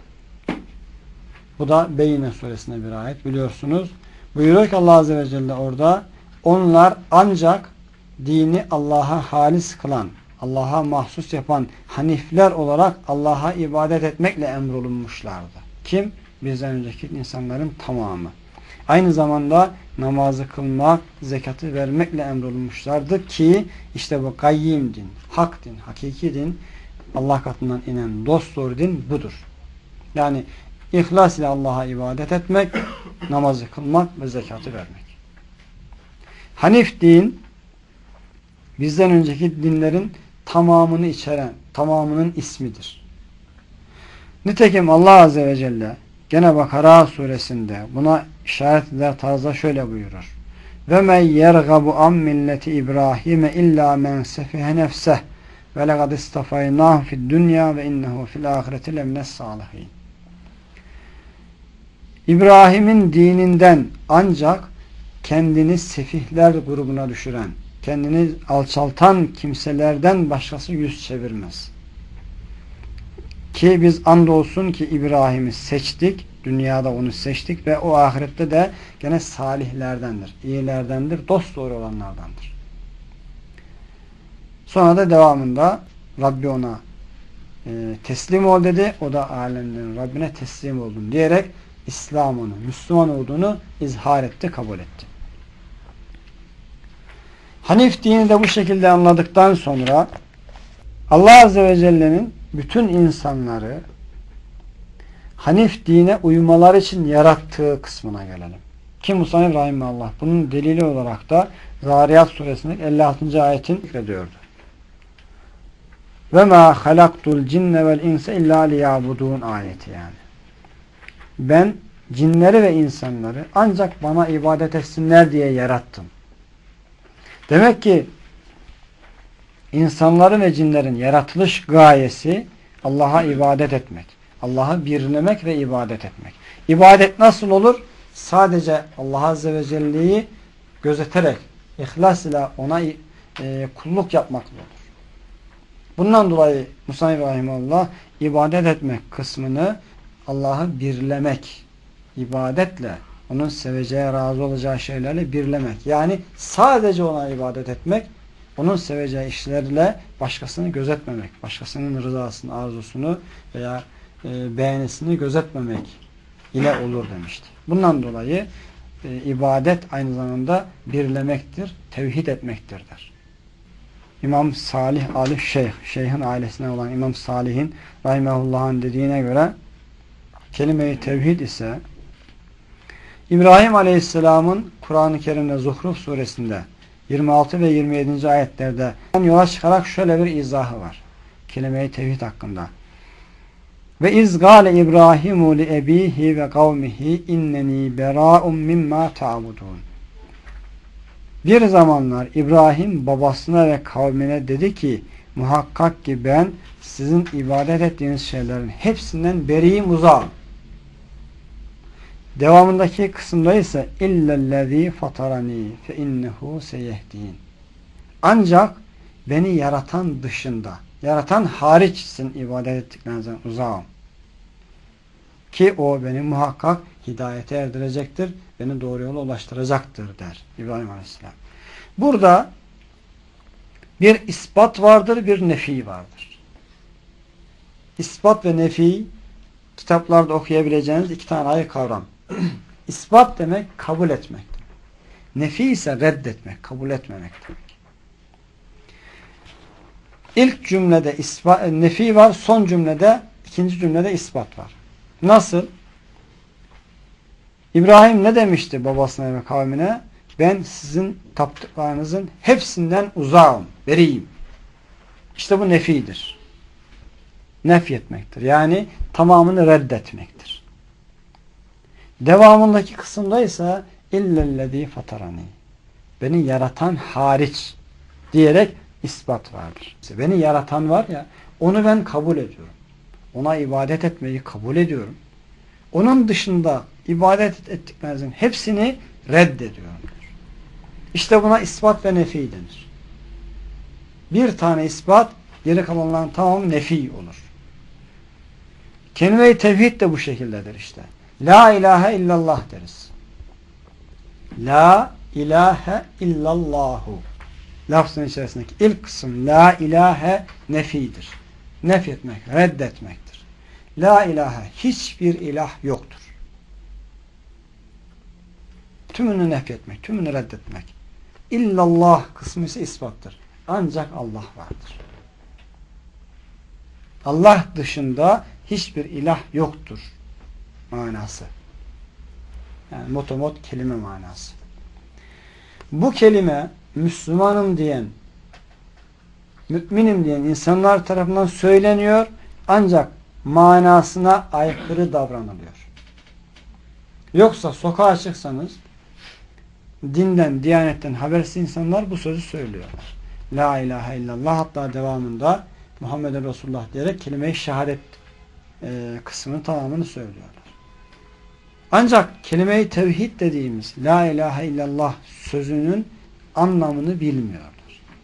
Bu da Beyne suresinde bir ayet, biliyorsunuz. Buyuruyor ki Allah Azze ve Celle orada, onlar ancak dini Allah'a halis kılan, Allah'a mahsus yapan hanifler olarak Allah'a ibadet etmekle emrolunmuşlardı. Kim? Bizden önceki insanların tamamı. Aynı zamanda namazı kılmak, zekatı vermekle emrolunmuşlardı ki işte bu gayyim din, hak din, hakiki din, Allah katından inen dosdoğru din budur. Yani ihlas ile Allah'a ibadet etmek, namazı kılmak ve zekatı vermek. Hanif din bizden önceki dinlerin tamamını içeren, tamamının ismidir. Nitekim Allah Azze ve Celle gene Bakara suresinde buna işaret eder tarzda şöyle buyurur. Ve men yergabu an milleti İbrahim illa men sefihe nefseh ve lekad istafaynahu fid dunya ve innehu fil ahireti lemines salihin. İbrahim'in dininden ancak kendini sefihler grubuna düşüren, kendini alçaltan kimselerden başkası yüz çevirmez. Ki biz andolsun ki İbrahim'i seçtik, dünyada onu seçtik ve o ahirette de gene salihlerdendir, iyilerdendir, dosdoğru olanlardandır. Sonra da devamında Rabbi ona e, teslim ol dedi, o da alemlerin Rabbine teslim oldum diyerek İslam'ını, Müslüman olduğunu izhar etti, kabul etti. Hanif dini de bu şekilde anladıktan sonra Allah Azze ve Celle'nin bütün insanları Hanif dine uymaları için yarattığı kısmına gelelim. Ki Musa İbrahim Allah. Bunun delili olarak da Zariyat suresindeki elli altıncı ayetin zikrediyordu. Ve ma halaktul cinne vel insa illa liyabudun ayeti yani. Ben cinleri ve insanları ancak bana ibadet etsinler diye yarattım. Demek ki insanların ve cinlerin yaratılış gayesi Allah'a ibadet etmek. Allah'ı birlemek ve ibadet etmek. İbadet nasıl olur? Sadece Allah Azze ve Celle'yi gözeterek, ihlas ile ona e, kulluk yapmakla olur. Bundan dolayı Musa İbrahim Allah ibadet etmek kısmını Allah'ı birlemek, ibadetle, onun seveceği, razı olacağı şeylerle birlemek. Yani sadece ona ibadet etmek, onun seveceği işlerle başkasını gözetmemek, başkasının rızasını, arzusunu veya e, beğenisini gözetmemek ile olur demişti. Bundan dolayı e, ibadet aynı zamanda birlemektir, tevhid etmektir der. İmam Salih Ali Şeyh, Şeyh'in ailesine olan İmam Salih'in rahimehullah'ın dediğine göre kelime-i tevhid ise İbrahim Aleyhisselam'ın Kur'an-ı Kerim'de Zuhruf suresinde yirmi altı ve yirmi yedinci ayetlerde yola çıkarak şöyle bir izahı var. Kelime-i tevhid hakkında. Ve iz gâle İbrahimu li ebihi ve kavmihi inneni berâ'um mimma ta'budun. Bir zamanlar İbrahim babasına ve kavmine dedi ki muhakkak ki ben sizin ibadet ettiğiniz şeylerin hepsinden beriyim, uzağım. Devamındaki kısımda ise illellezî fatarani fe innehu seyehdin. Ancak beni yaratan dışında, yaratan hariç sizin ibadet ettiklerinizden uzağım. Ki o beni muhakkak hidayete erdirecektir, beni doğru yola ulaştıracaktır der İbrahim Aleyhisselam. Burada bir ispat vardır, bir nefi vardır. İspat ve nefi kitaplarda okuyabileceğiniz iki tane ayrı kavram. İspat demek kabul etmek demek. Nefi ise reddetmek, kabul etmemek demek. İlk cümlede ispat, nefi var, son cümlede, ikinci cümlede ispat var. Nasıl? İbrahim ne demişti babasına ve kavmine? Ben sizin taptıklarınızın hepsinden uzağım, beriyim. İşte bu nefidir. Nefyetmektir. Yani tamamını reddetmektir. Devamındaki kısımda ise illellezî fatarani. Beni yaratan hariç diyerek ispat vardır. Beni yaratan var ya, onu ben kabul ediyorum. Ona ibadet etmeyi kabul ediyorum. Onun dışında ibadet ettiklerinizin hepsini reddediyorum. İşte buna ispat ve nefi denir. Bir tane ispat, geri kalanların tamamı nefi olur. Kelime-i tevhid de bu şekildedir işte. La ilahe illallah deriz. La ilahe illallahu. Lafzın içerisindeki ilk kısım la ilahe nefidir. Nefyetmek, reddetmektir. La ilahe, hiçbir ilah yoktur. Tümünü nefyetmek, tümünü reddetmek. İllallah kısmı ise ispattır. Ancak Allah vardır. Allah dışında hiçbir ilah yoktur manası. Yani motomot kelime manası. Bu kelime Müslümanım diyen, müminim diyen insanlar tarafından söyleniyor, ancak manasına aykırı davranılıyor. Yoksa sokağa çıksanız dinden, diyanetten habersiz insanlar bu sözü söylüyorlar. La ilahe illallah, hatta devamında Muhammeden Resulullah diyerek kelime-i şehadet e, kısmını tamamını söylüyorlar. Ancak kelime-i tevhid dediğimiz la ilahe illallah sözünün anlamını bilmiyorlar.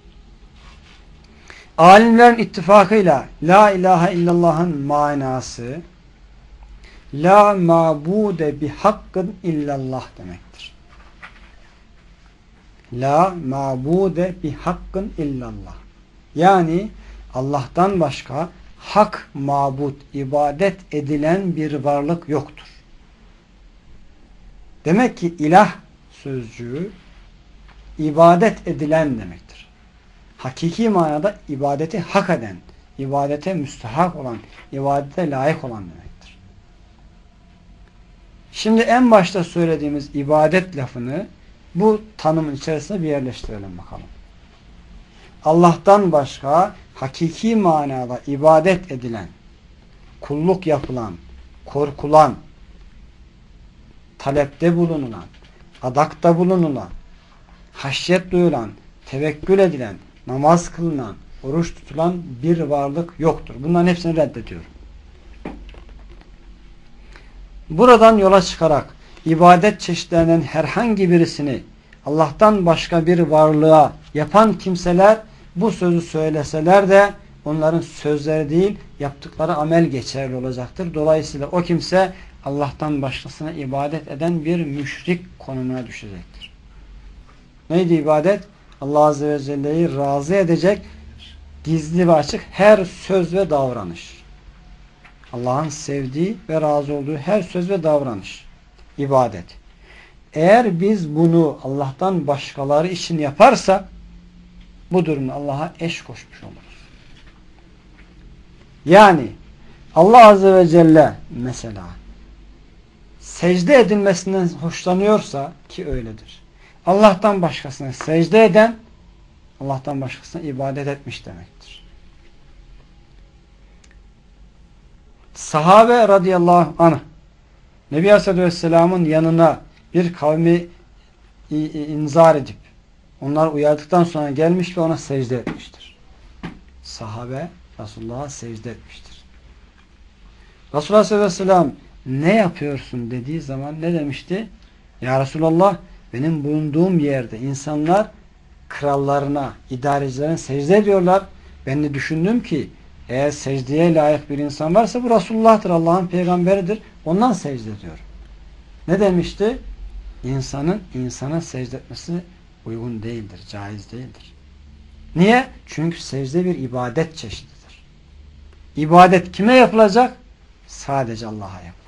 Alimlerin ittifakıyla la ilahe illallah'ın manası la mabude bi hakkın illallah demektir. La mabude bi hakkın illallah. Yani Allah'tan başka hak mabut, ibadet edilen bir varlık yoktur. Demek ki ilah sözcüğü ibadet edilen demektir. Hakiki manada ibadeti hak eden, ibadete müstahak olan, ibadete layık olan demektir. Şimdi en başta söylediğimiz ibadet lafını bu tanımın içerisine bir yerleştirelim bakalım. Allah'tan başka hakiki manada ibadet edilen, kulluk yapılan, korkulan, talepte bulunulan, adakta bulunulan, haşyet duyulan, tevekkül edilen, namaz kılınan, oruç tutulan bir varlık yoktur. Bunların hepsini reddediyorum. Buradan yola çıkarak ibadet çeşitlerinden herhangi birisini Allah'tan başka bir varlığa yapan kimseler bu sözü söyleseler de onların sözleri değil, yaptıkları amel geçerli olacaktır. Dolayısıyla o kimse Allah'tan başkasına ibadet eden bir müşrik konumuna düşecektir. Neydi ibadet? Allah Azze ve Celle'yi razı edecek gizli ve açık her söz ve davranış. Allah'ın sevdiği ve razı olduğu her söz ve davranış. İbadet. Eğer biz bunu Allah'tan başkaları için yaparsak bu durumda Allah'a eş koşmuş oluruz. Yani Allah Azze ve Celle mesela secde edilmesinden hoşlanıyorsa ki öyledir. Allah'tan başkasına secde eden Allah'tan başkasına ibadet etmiş demektir. Sahabe radıyallahu anh Nebi Aleyhisselam'ın yanına bir kavmi inzar edip onlar uyardıktan sonra gelmiş ve ona secde etmiştir. Sahabe Resulullah'a secde etmiştir. Resulullah Aleyhisselam ne yapıyorsun dediği zaman ne demişti? Ya Resulallah, benim bulunduğum yerde insanlar krallarına, idarecilerine secde ediyorlar. Ben de düşündüm ki eğer secdeye layık bir insan varsa bu Resulullah'tır, Allah'ın peygamberidir. Ondan secde ediyor. Ne demişti? İnsanın insana secde etmesi uygun değildir, caiz değildir. Niye? Çünkü secde bir ibadet çeşididir. İbadet kime yapılacak? Sadece Allah'a yapılacak.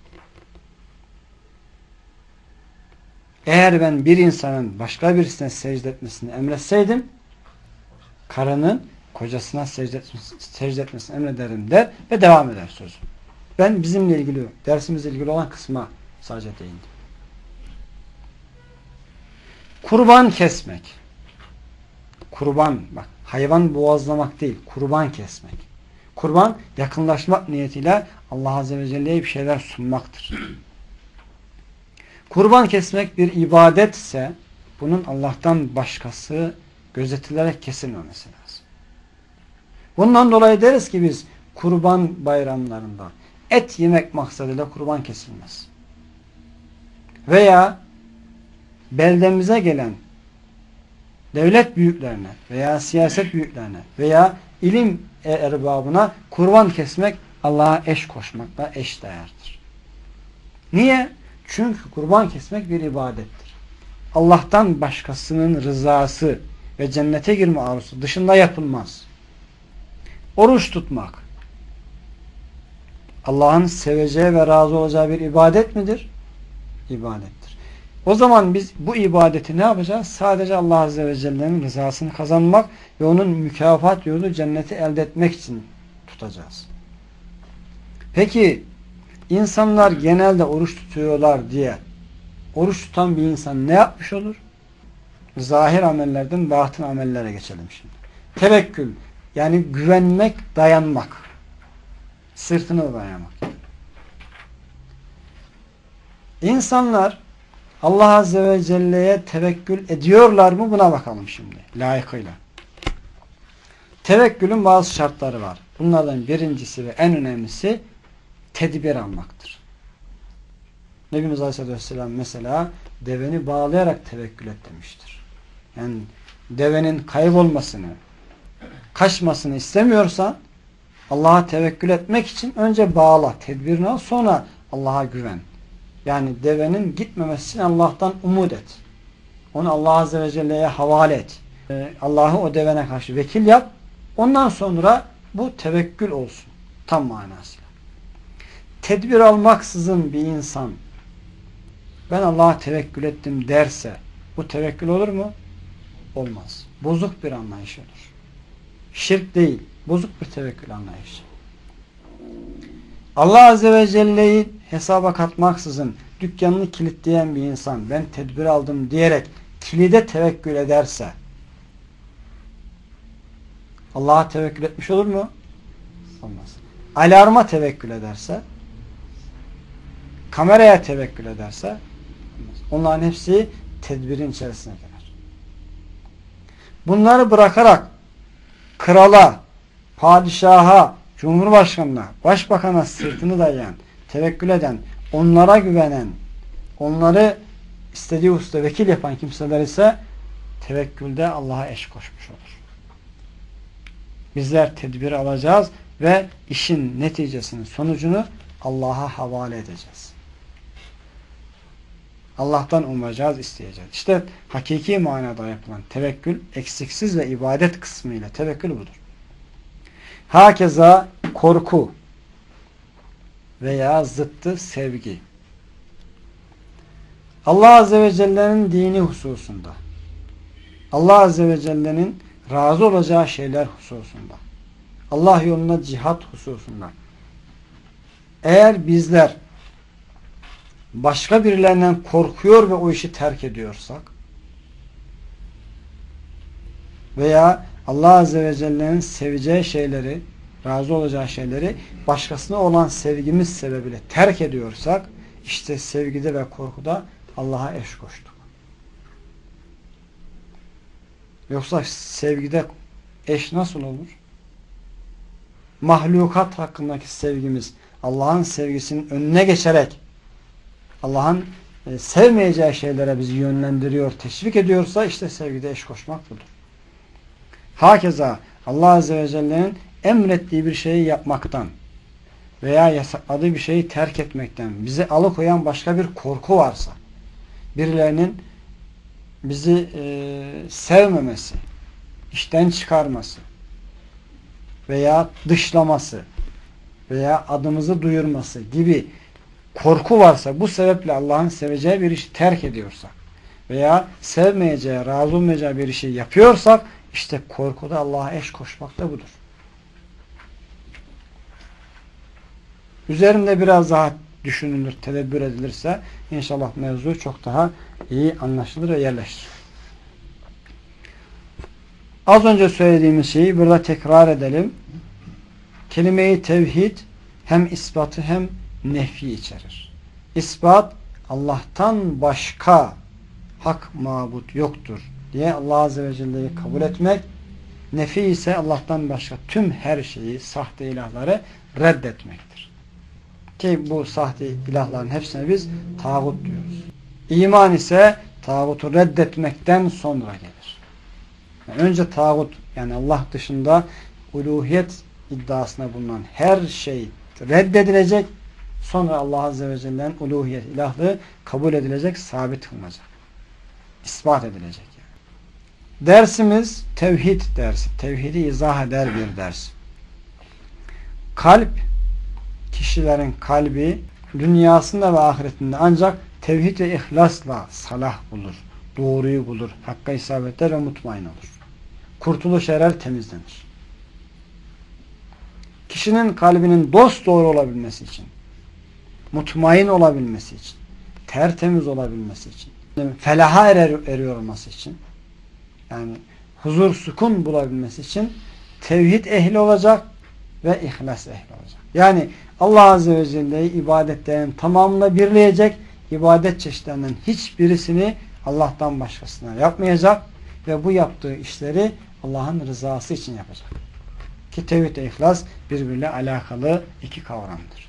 Eğer ben bir insanın başka birisine secde etmesini emretseydim, karının kocasına secde, secde etmesini emrederim der ve devam eder sözü. Ben bizimle ilgili, dersimizle ilgili olan kısma sadece değindim. Kurban kesmek. Kurban, bak, hayvan boğazlamak değil, kurban kesmek. Kurban, yakınlaşmak niyetiyle Allah Azze ve Celle'ye bir şeyler sunmaktır. Kurban kesmek bir ibadetse bunun Allah'tan başkası gözetilerek kesilmemesi lazım. Bundan dolayı deriz ki biz kurban bayramlarında et yemek maksadıyla kurban kesilmez. Veya beldemize gelen devlet büyüklerine veya siyaset büyüklerine veya ilim erbabına kurban kesmek Allah'a eş koşmakla eş değerdir. Niye? Çünkü kurban kesmek bir ibadettir. Allah'tan başkasının rızası ve cennete girme arzusu dışında yapılmaz. Oruç tutmak Allah'ın seveceği ve razı olacağı bir ibadet midir? İbadettir. O zaman biz bu ibadeti ne yapacağız? Sadece Allah Azze ve Celle'nin rızasını kazanmak ve onun mükafat yolu cenneti elde etmek için tutacağız. Peki insanlar genelde oruç tutuyorlar diye oruç tutan bir insan ne yapmış olur? Zahir amellerden batın amellere geçelim şimdi. Tevekkül, yani güvenmek, dayanmak. Sırtını dayamak. İnsanlar Allah Azze ve Celle'ye tevekkül ediyorlar mı? Buna bakalım şimdi. Layıkıyla. Tevekkülün bazı şartları var. Bunlardan birincisi ve en önemlisi tedbir almaktır. Nebimiz Aleyhisselam mesela deveni bağlayarak tevekkül et demiştir. Yani devenin kaybolmasını, kaçmasını istemiyorsan Allah'a tevekkül etmek için önce bağla, tedbirini al, sonra Allah'a güven. Yani devenin gitmemesi için Allah'tan umut et. Onu Allah Azze ve Celle'ye havale et. Ee, Allah'ı o devene karşı vekil yap. Ondan sonra bu tevekkül olsun. Tam manasıyla. Tedbir almaksızın bir insan ben Allah'a tevekkül ettim derse bu tevekkül olur mu? olmaz. Bozuk bir anlayış olur. Şirk değil, bozuk bir tevekkül anlayışı. Allah Azze ve Celle'yi hesaba katmaksızın dükkanını kilitleyen bir insan, ben tedbir aldım diyerek kilide tevekkül ederse Allah'a tevekkül etmiş olur mu? Olmaz. Alarma tevekkül ederse, kameraya tevekkül ederse olmaz. Onların hepsi tedbirin içerisine girer. Bunları bırakarak krala, padişaha, cumhurbaşkanına, başbakana sırtını dayayan, tevekkül eden, onlara güvenen, onları istediği hususta vekil yapan kimseler ise tevekkülde Allah'a eş koşmuş olur. Bizler tedbir alacağız ve işin neticesinin sonucunu Allah'a havale edeceğiz. Allah'tan umacağız, isteyeceğiz. İşte hakiki manada yapılan tevekkül, eksiksiz ve ibadet kısmıyla tevekkül budur. Hakeza korku veya zıttı sevgi. Allah Azze ve Celle'nin dini hususunda, Allah Azze ve Celle'nin razı olacağı şeyler hususunda, Allah yolunda cihat hususunda, eğer bizler başka birilerinden korkuyor ve o işi terk ediyorsak veya Allah Azze ve Celle'nin seveceği şeyleri, razı olacağı şeyleri başkasına olan sevgimiz sebebiyle terk ediyorsak, işte sevgide ve korkuda Allah'a eş koştuk. Yoksa sevgide eş nasıl olur? Mahlukat hakkındaki sevgimiz Allah'ın sevgisinin önüne geçerek Allah'ın e, sevmeyeceği şeylere bizi yönlendiriyor, teşvik ediyorsa işte sevgide eş koşmak budur. Hakeza Allah Azze ve Celle'nin emrettiği bir şeyi yapmaktan veya yasakladığı bir şeyi terk etmekten bizi alıkoyan başka bir korku varsa, birilerinin bizi e, sevmemesi, işten çıkarması veya dışlaması veya adımızı duyurması gibi korku varsa, bu sebeple Allah'ın seveceği bir işi terk ediyorsak veya sevmeyeceği, razı olmayacağı bir işi yapıyorsak, işte korkuda Allah'a eş koşmak da budur. Üzerinde biraz daha düşünülür, tedebbür edilirse inşallah mevzu çok daha iyi anlaşılır ve yerleşir. Az önce söylediğimiz şeyi burada tekrar edelim. Kelime-i tevhid hem ispatı hem nefi içerir. İspat, Allah'tan başka hak mabut yoktur diye Allah Azze ve Celle'yi kabul etmek. Nefi ise Allah'tan başka tüm her şeyi, sahte ilahları reddetmektir. Ki bu sahte ilahların hepsine biz tağut diyoruz. İman ise tağutu reddetmekten sonra gelir. Yani önce tağut, yani Allah dışında uluhiyet iddiasına bulunan her şey reddedilecek. Sonra Allah Azze ve Celle'nin uluhiyet, ilahlığı kabul edilecek, sabit kılınacak. İspat edilecek yani. Dersimiz tevhid dersi. Tevhidi izah eder bir ders. Kalp, kişilerin kalbi dünyasında ve ahiretinde ancak tevhid ve ihlasla salah bulur. Doğruyu bulur. Hakka isabet eder ve mutmain olur. Kurtuluş erer, temizlenir. Kişinin kalbinin dosdoğru olabilmesi için, mutmain olabilmesi için, tertemiz olabilmesi için, felaha erer, eriyor olması için, yani huzur, sükun bulabilmesi için tevhid ehli olacak ve ihlas ehli olacak. Yani Allah Azze ve Celle'yi ibadetlerin tamamına birleyecek, ibadet çeşitlerinden hiçbirisini Allah'tan başkasına yapmayacak ve bu yaptığı işleri Allah'ın rızası için yapacak. Ki tevhid ve ihlas birbiriyle alakalı iki kavramdır.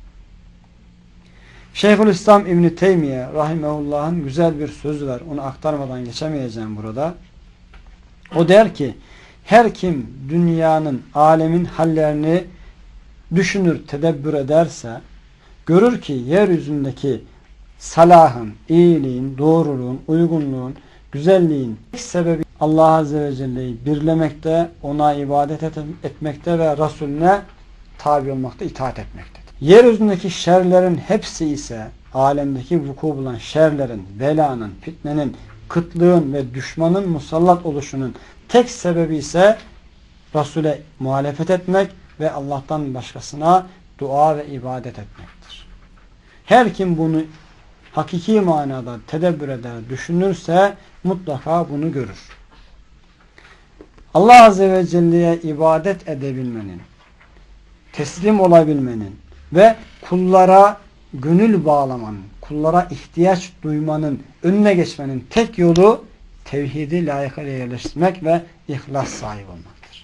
Şeyhülislam İbn-i Teymiye Rahimehullah'ın güzel bir sözü var. Onu aktarmadan geçemeyeceğim burada. O der ki, her kim dünyanın, alemin hallerini düşünür, tedebbür ederse, görür ki yeryüzündeki salahın, iyiliğin, doğruluğun, uygunluğun, güzelliğin sebebi Allah Azze ve Celle'yi birlemekte, ona ibadet etmekte ve Resulüne tabi olmakta, itaat etmektedir. Yeryüzündeki şerlerin hepsi ise, alemdeki vuku bulan şerlerin, belanın, fitnenin kıtlığın ve düşmanın musallat oluşunun tek sebebi ise Resul'e muhalefet etmek ve Allah'tan başkasına dua ve ibadet etmektir. Her kim bunu hakiki manada tedebbür eder, düşünürse mutlaka bunu görür. Allah Azze ve Celle'ye ibadet edebilmenin, teslim olabilmenin ve kullara gönül bağlamanın, kullara ihtiyaç duymanın, önüne geçmenin tek yolu tevhidi layıkıyla yerleştirmek ve ihlas sahibi olmaktır.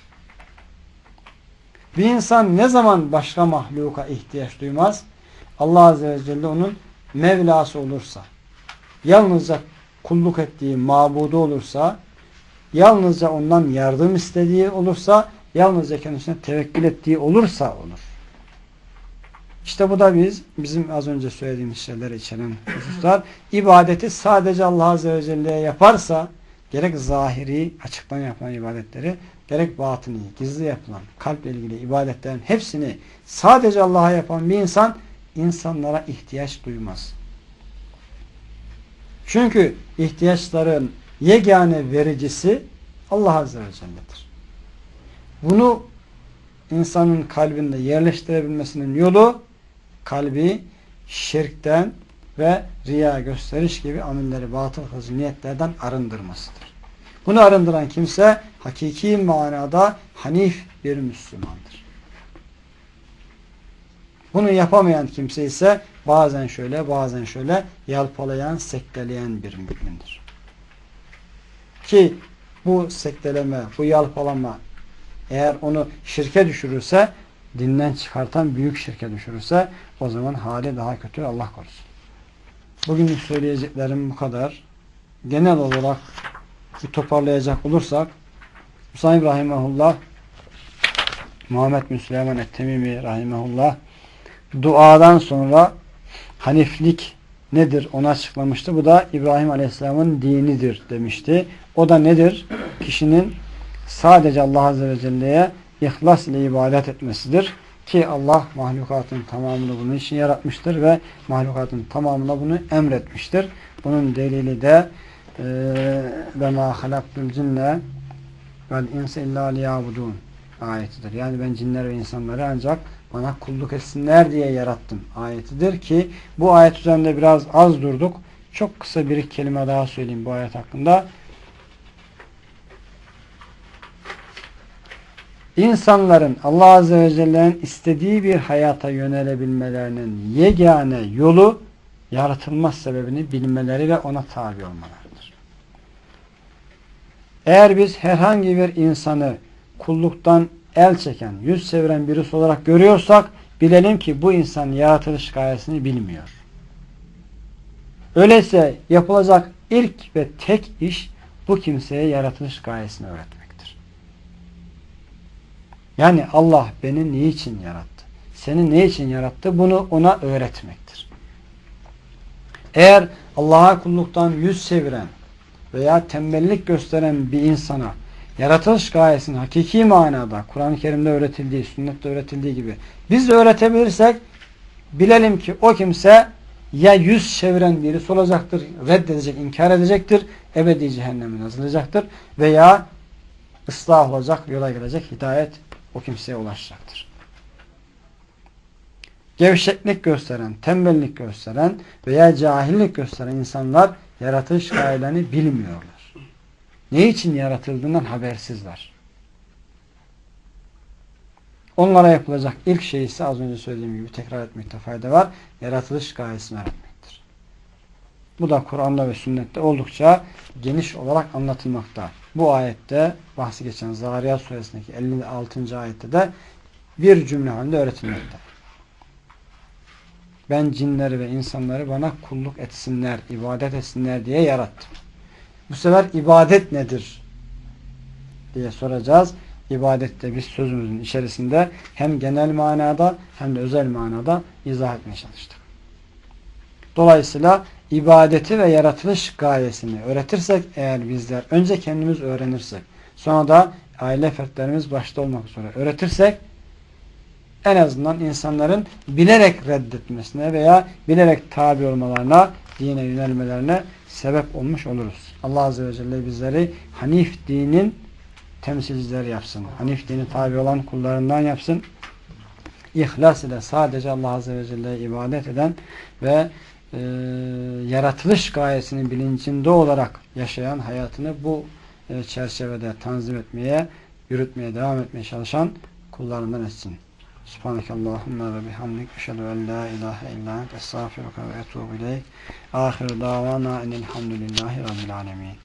Bir insan ne zaman başka mahluka ihtiyaç duymaz? Allah Azze ve Celle onun Mevlası olursa, yalnızca kulluk ettiği mabudu olursa, yalnızca ondan yardım istediği olursa, yalnızca kendisine tevekkül ettiği olursa olur. İşte bu da biz, bizim az önce söylediğimiz şeyleri içeren hususlar. İbadeti sadece Allah Azze ve Celle'ye yaparsa, gerek zahiri, açıktan yapılan ibadetleri, gerek batini, gizli yapılan, kalple ilgili ibadetlerin hepsini sadece Allah'a yapan bir insan, insanlara ihtiyaç duymaz. Çünkü ihtiyaçların yegane vericisi Allah Azze ve Celle'dir. Bunu insanın kalbinde yerleştirebilmesinin yolu kalbi şirkten ve riya, gösteriş gibi amelleri, batıl kılıcı niyetlerden arındırmasıdır. Bunu arındıran kimse hakiki manada hanif bir Müslümandır. Bunu yapamayan kimse ise bazen şöyle bazen şöyle yalpalayan, sekteleyen bir mümindir. Ki bu sekteleme, bu yalpalama eğer onu şirke düşürürse, dinden çıkartan büyük şirke düşürürse o zaman hali daha kötü, Allah korusun. Bugün söyleyeceklerim bu kadar. Genel olarak bir toparlayacak olursak Musayyib Rahimahullah, Muhammed bin Süleyman et-Temimi Rahimahullah duadan sonra haniflik nedir onu açıklamıştı. Bu da İbrahim Aleyhisselam'ın dinidir demişti. O da nedir? Kişinin sadece Allah Azze ve Celle'ye ihlas ile ibadet etmesidir. Ki Allah mahlukatın tamamını bunun için yaratmıştır ve mahlukatın tamamına bunu emretmiştir. Bunun delili de ve mâ halaktul cinne vel insa illâ liyâbudûn ayetidir. Yani ben cinler ve insanları ancak bana kulluk etsinler diye yarattım ayetidir ki bu ayet üzerinde biraz az durduk. Çok kısa bir kelime daha söyleyeyim bu ayet hakkında. İnsanların Allah Azze ve Celle'nin istediği bir hayata yönelebilmelerinin yegane yolu yaratılma sebebini bilmeleri ve ona tabi olmalarıdır. Eğer biz herhangi bir insanı kulluktan el çeken, yüz çeviren birisi olarak görüyorsak bilelim ki bu insan yaratılış gayesini bilmiyor. Öyleyse yapılacak ilk ve tek iş bu kimseye yaratılış gayesini öğretmektir. Yani Allah beni niçin yarattı? Seni ne için yarattı? Bunu ona öğretmektir. Eğer Allah'a kulluktan yüz çeviren veya tembellik gösteren bir insana yaratılış gayesinin hakiki manada Kur'an-ı Kerim'de öğretildiği, sünnette öğretildiği gibi biz de öğretebilirsek bilelim ki o kimse ya yüz çeviren birisi olacaktır, reddedecek, inkar edecektir, ebedi cehenneme yazılacaktır veya ıslah olacak, yola gelecek, hidayet o kimseye ulaşacaktır. Gevşeklik gösteren, tembellik gösteren veya cahillik gösteren insanlar yaratılış gayelerini bilmiyorlar. Ne için yaratıldığından habersizler. Onlara yapılacak ilk şey ise az önce söylediğim gibi tekrar etmekte fayda var. Yaratılış gayesini öğretmektir. Bu da Kur'an'da ve sünnette oldukça geniş olarak anlatılmakta. Bu ayette bahsi geçen Zariyat suresindeki elli altıncı ayette de bir cümle halinde öğretilmekte. Ben cinleri ve insanları bana kulluk etsinler, ibadet etsinler diye yarattım. Bu sefer ibadet nedir diye soracağız. İbadette biz sözümüzün içerisinde hem genel manada hem de özel manada izah etmeye çalıştık. Dolayısıyla ibadeti ve yaratılış gayesini öğretirsek eğer bizler önce kendimiz öğrenirsek sonra da aile fertlerimiz başta olmak üzere öğretirsek en azından insanların bilerek reddetmesine veya bilerek tabi olmalarına, dine yönelmelerine sebep olmuş oluruz. Allah Azze ve Celle bizleri Hanif dinin temsilcileri yapsın. Hanif dini tabi olan kullarından yapsın. İhlas ile sadece Allah Azze ve Celle'ye ibadet eden ve e, yaratılış gayesinin bilincinde olarak yaşayan, hayatını bu e, çerçevede tanzim etmeye, yürütmeye, devam etmeye çalışan kullarından etsin. Subhanakallahumma ve bihamdik. Eşhedü en la ilahe illa ente estağfiruke ve etûbü ileyk. Ahiru davana enelhamdülillahi rabbil alemin.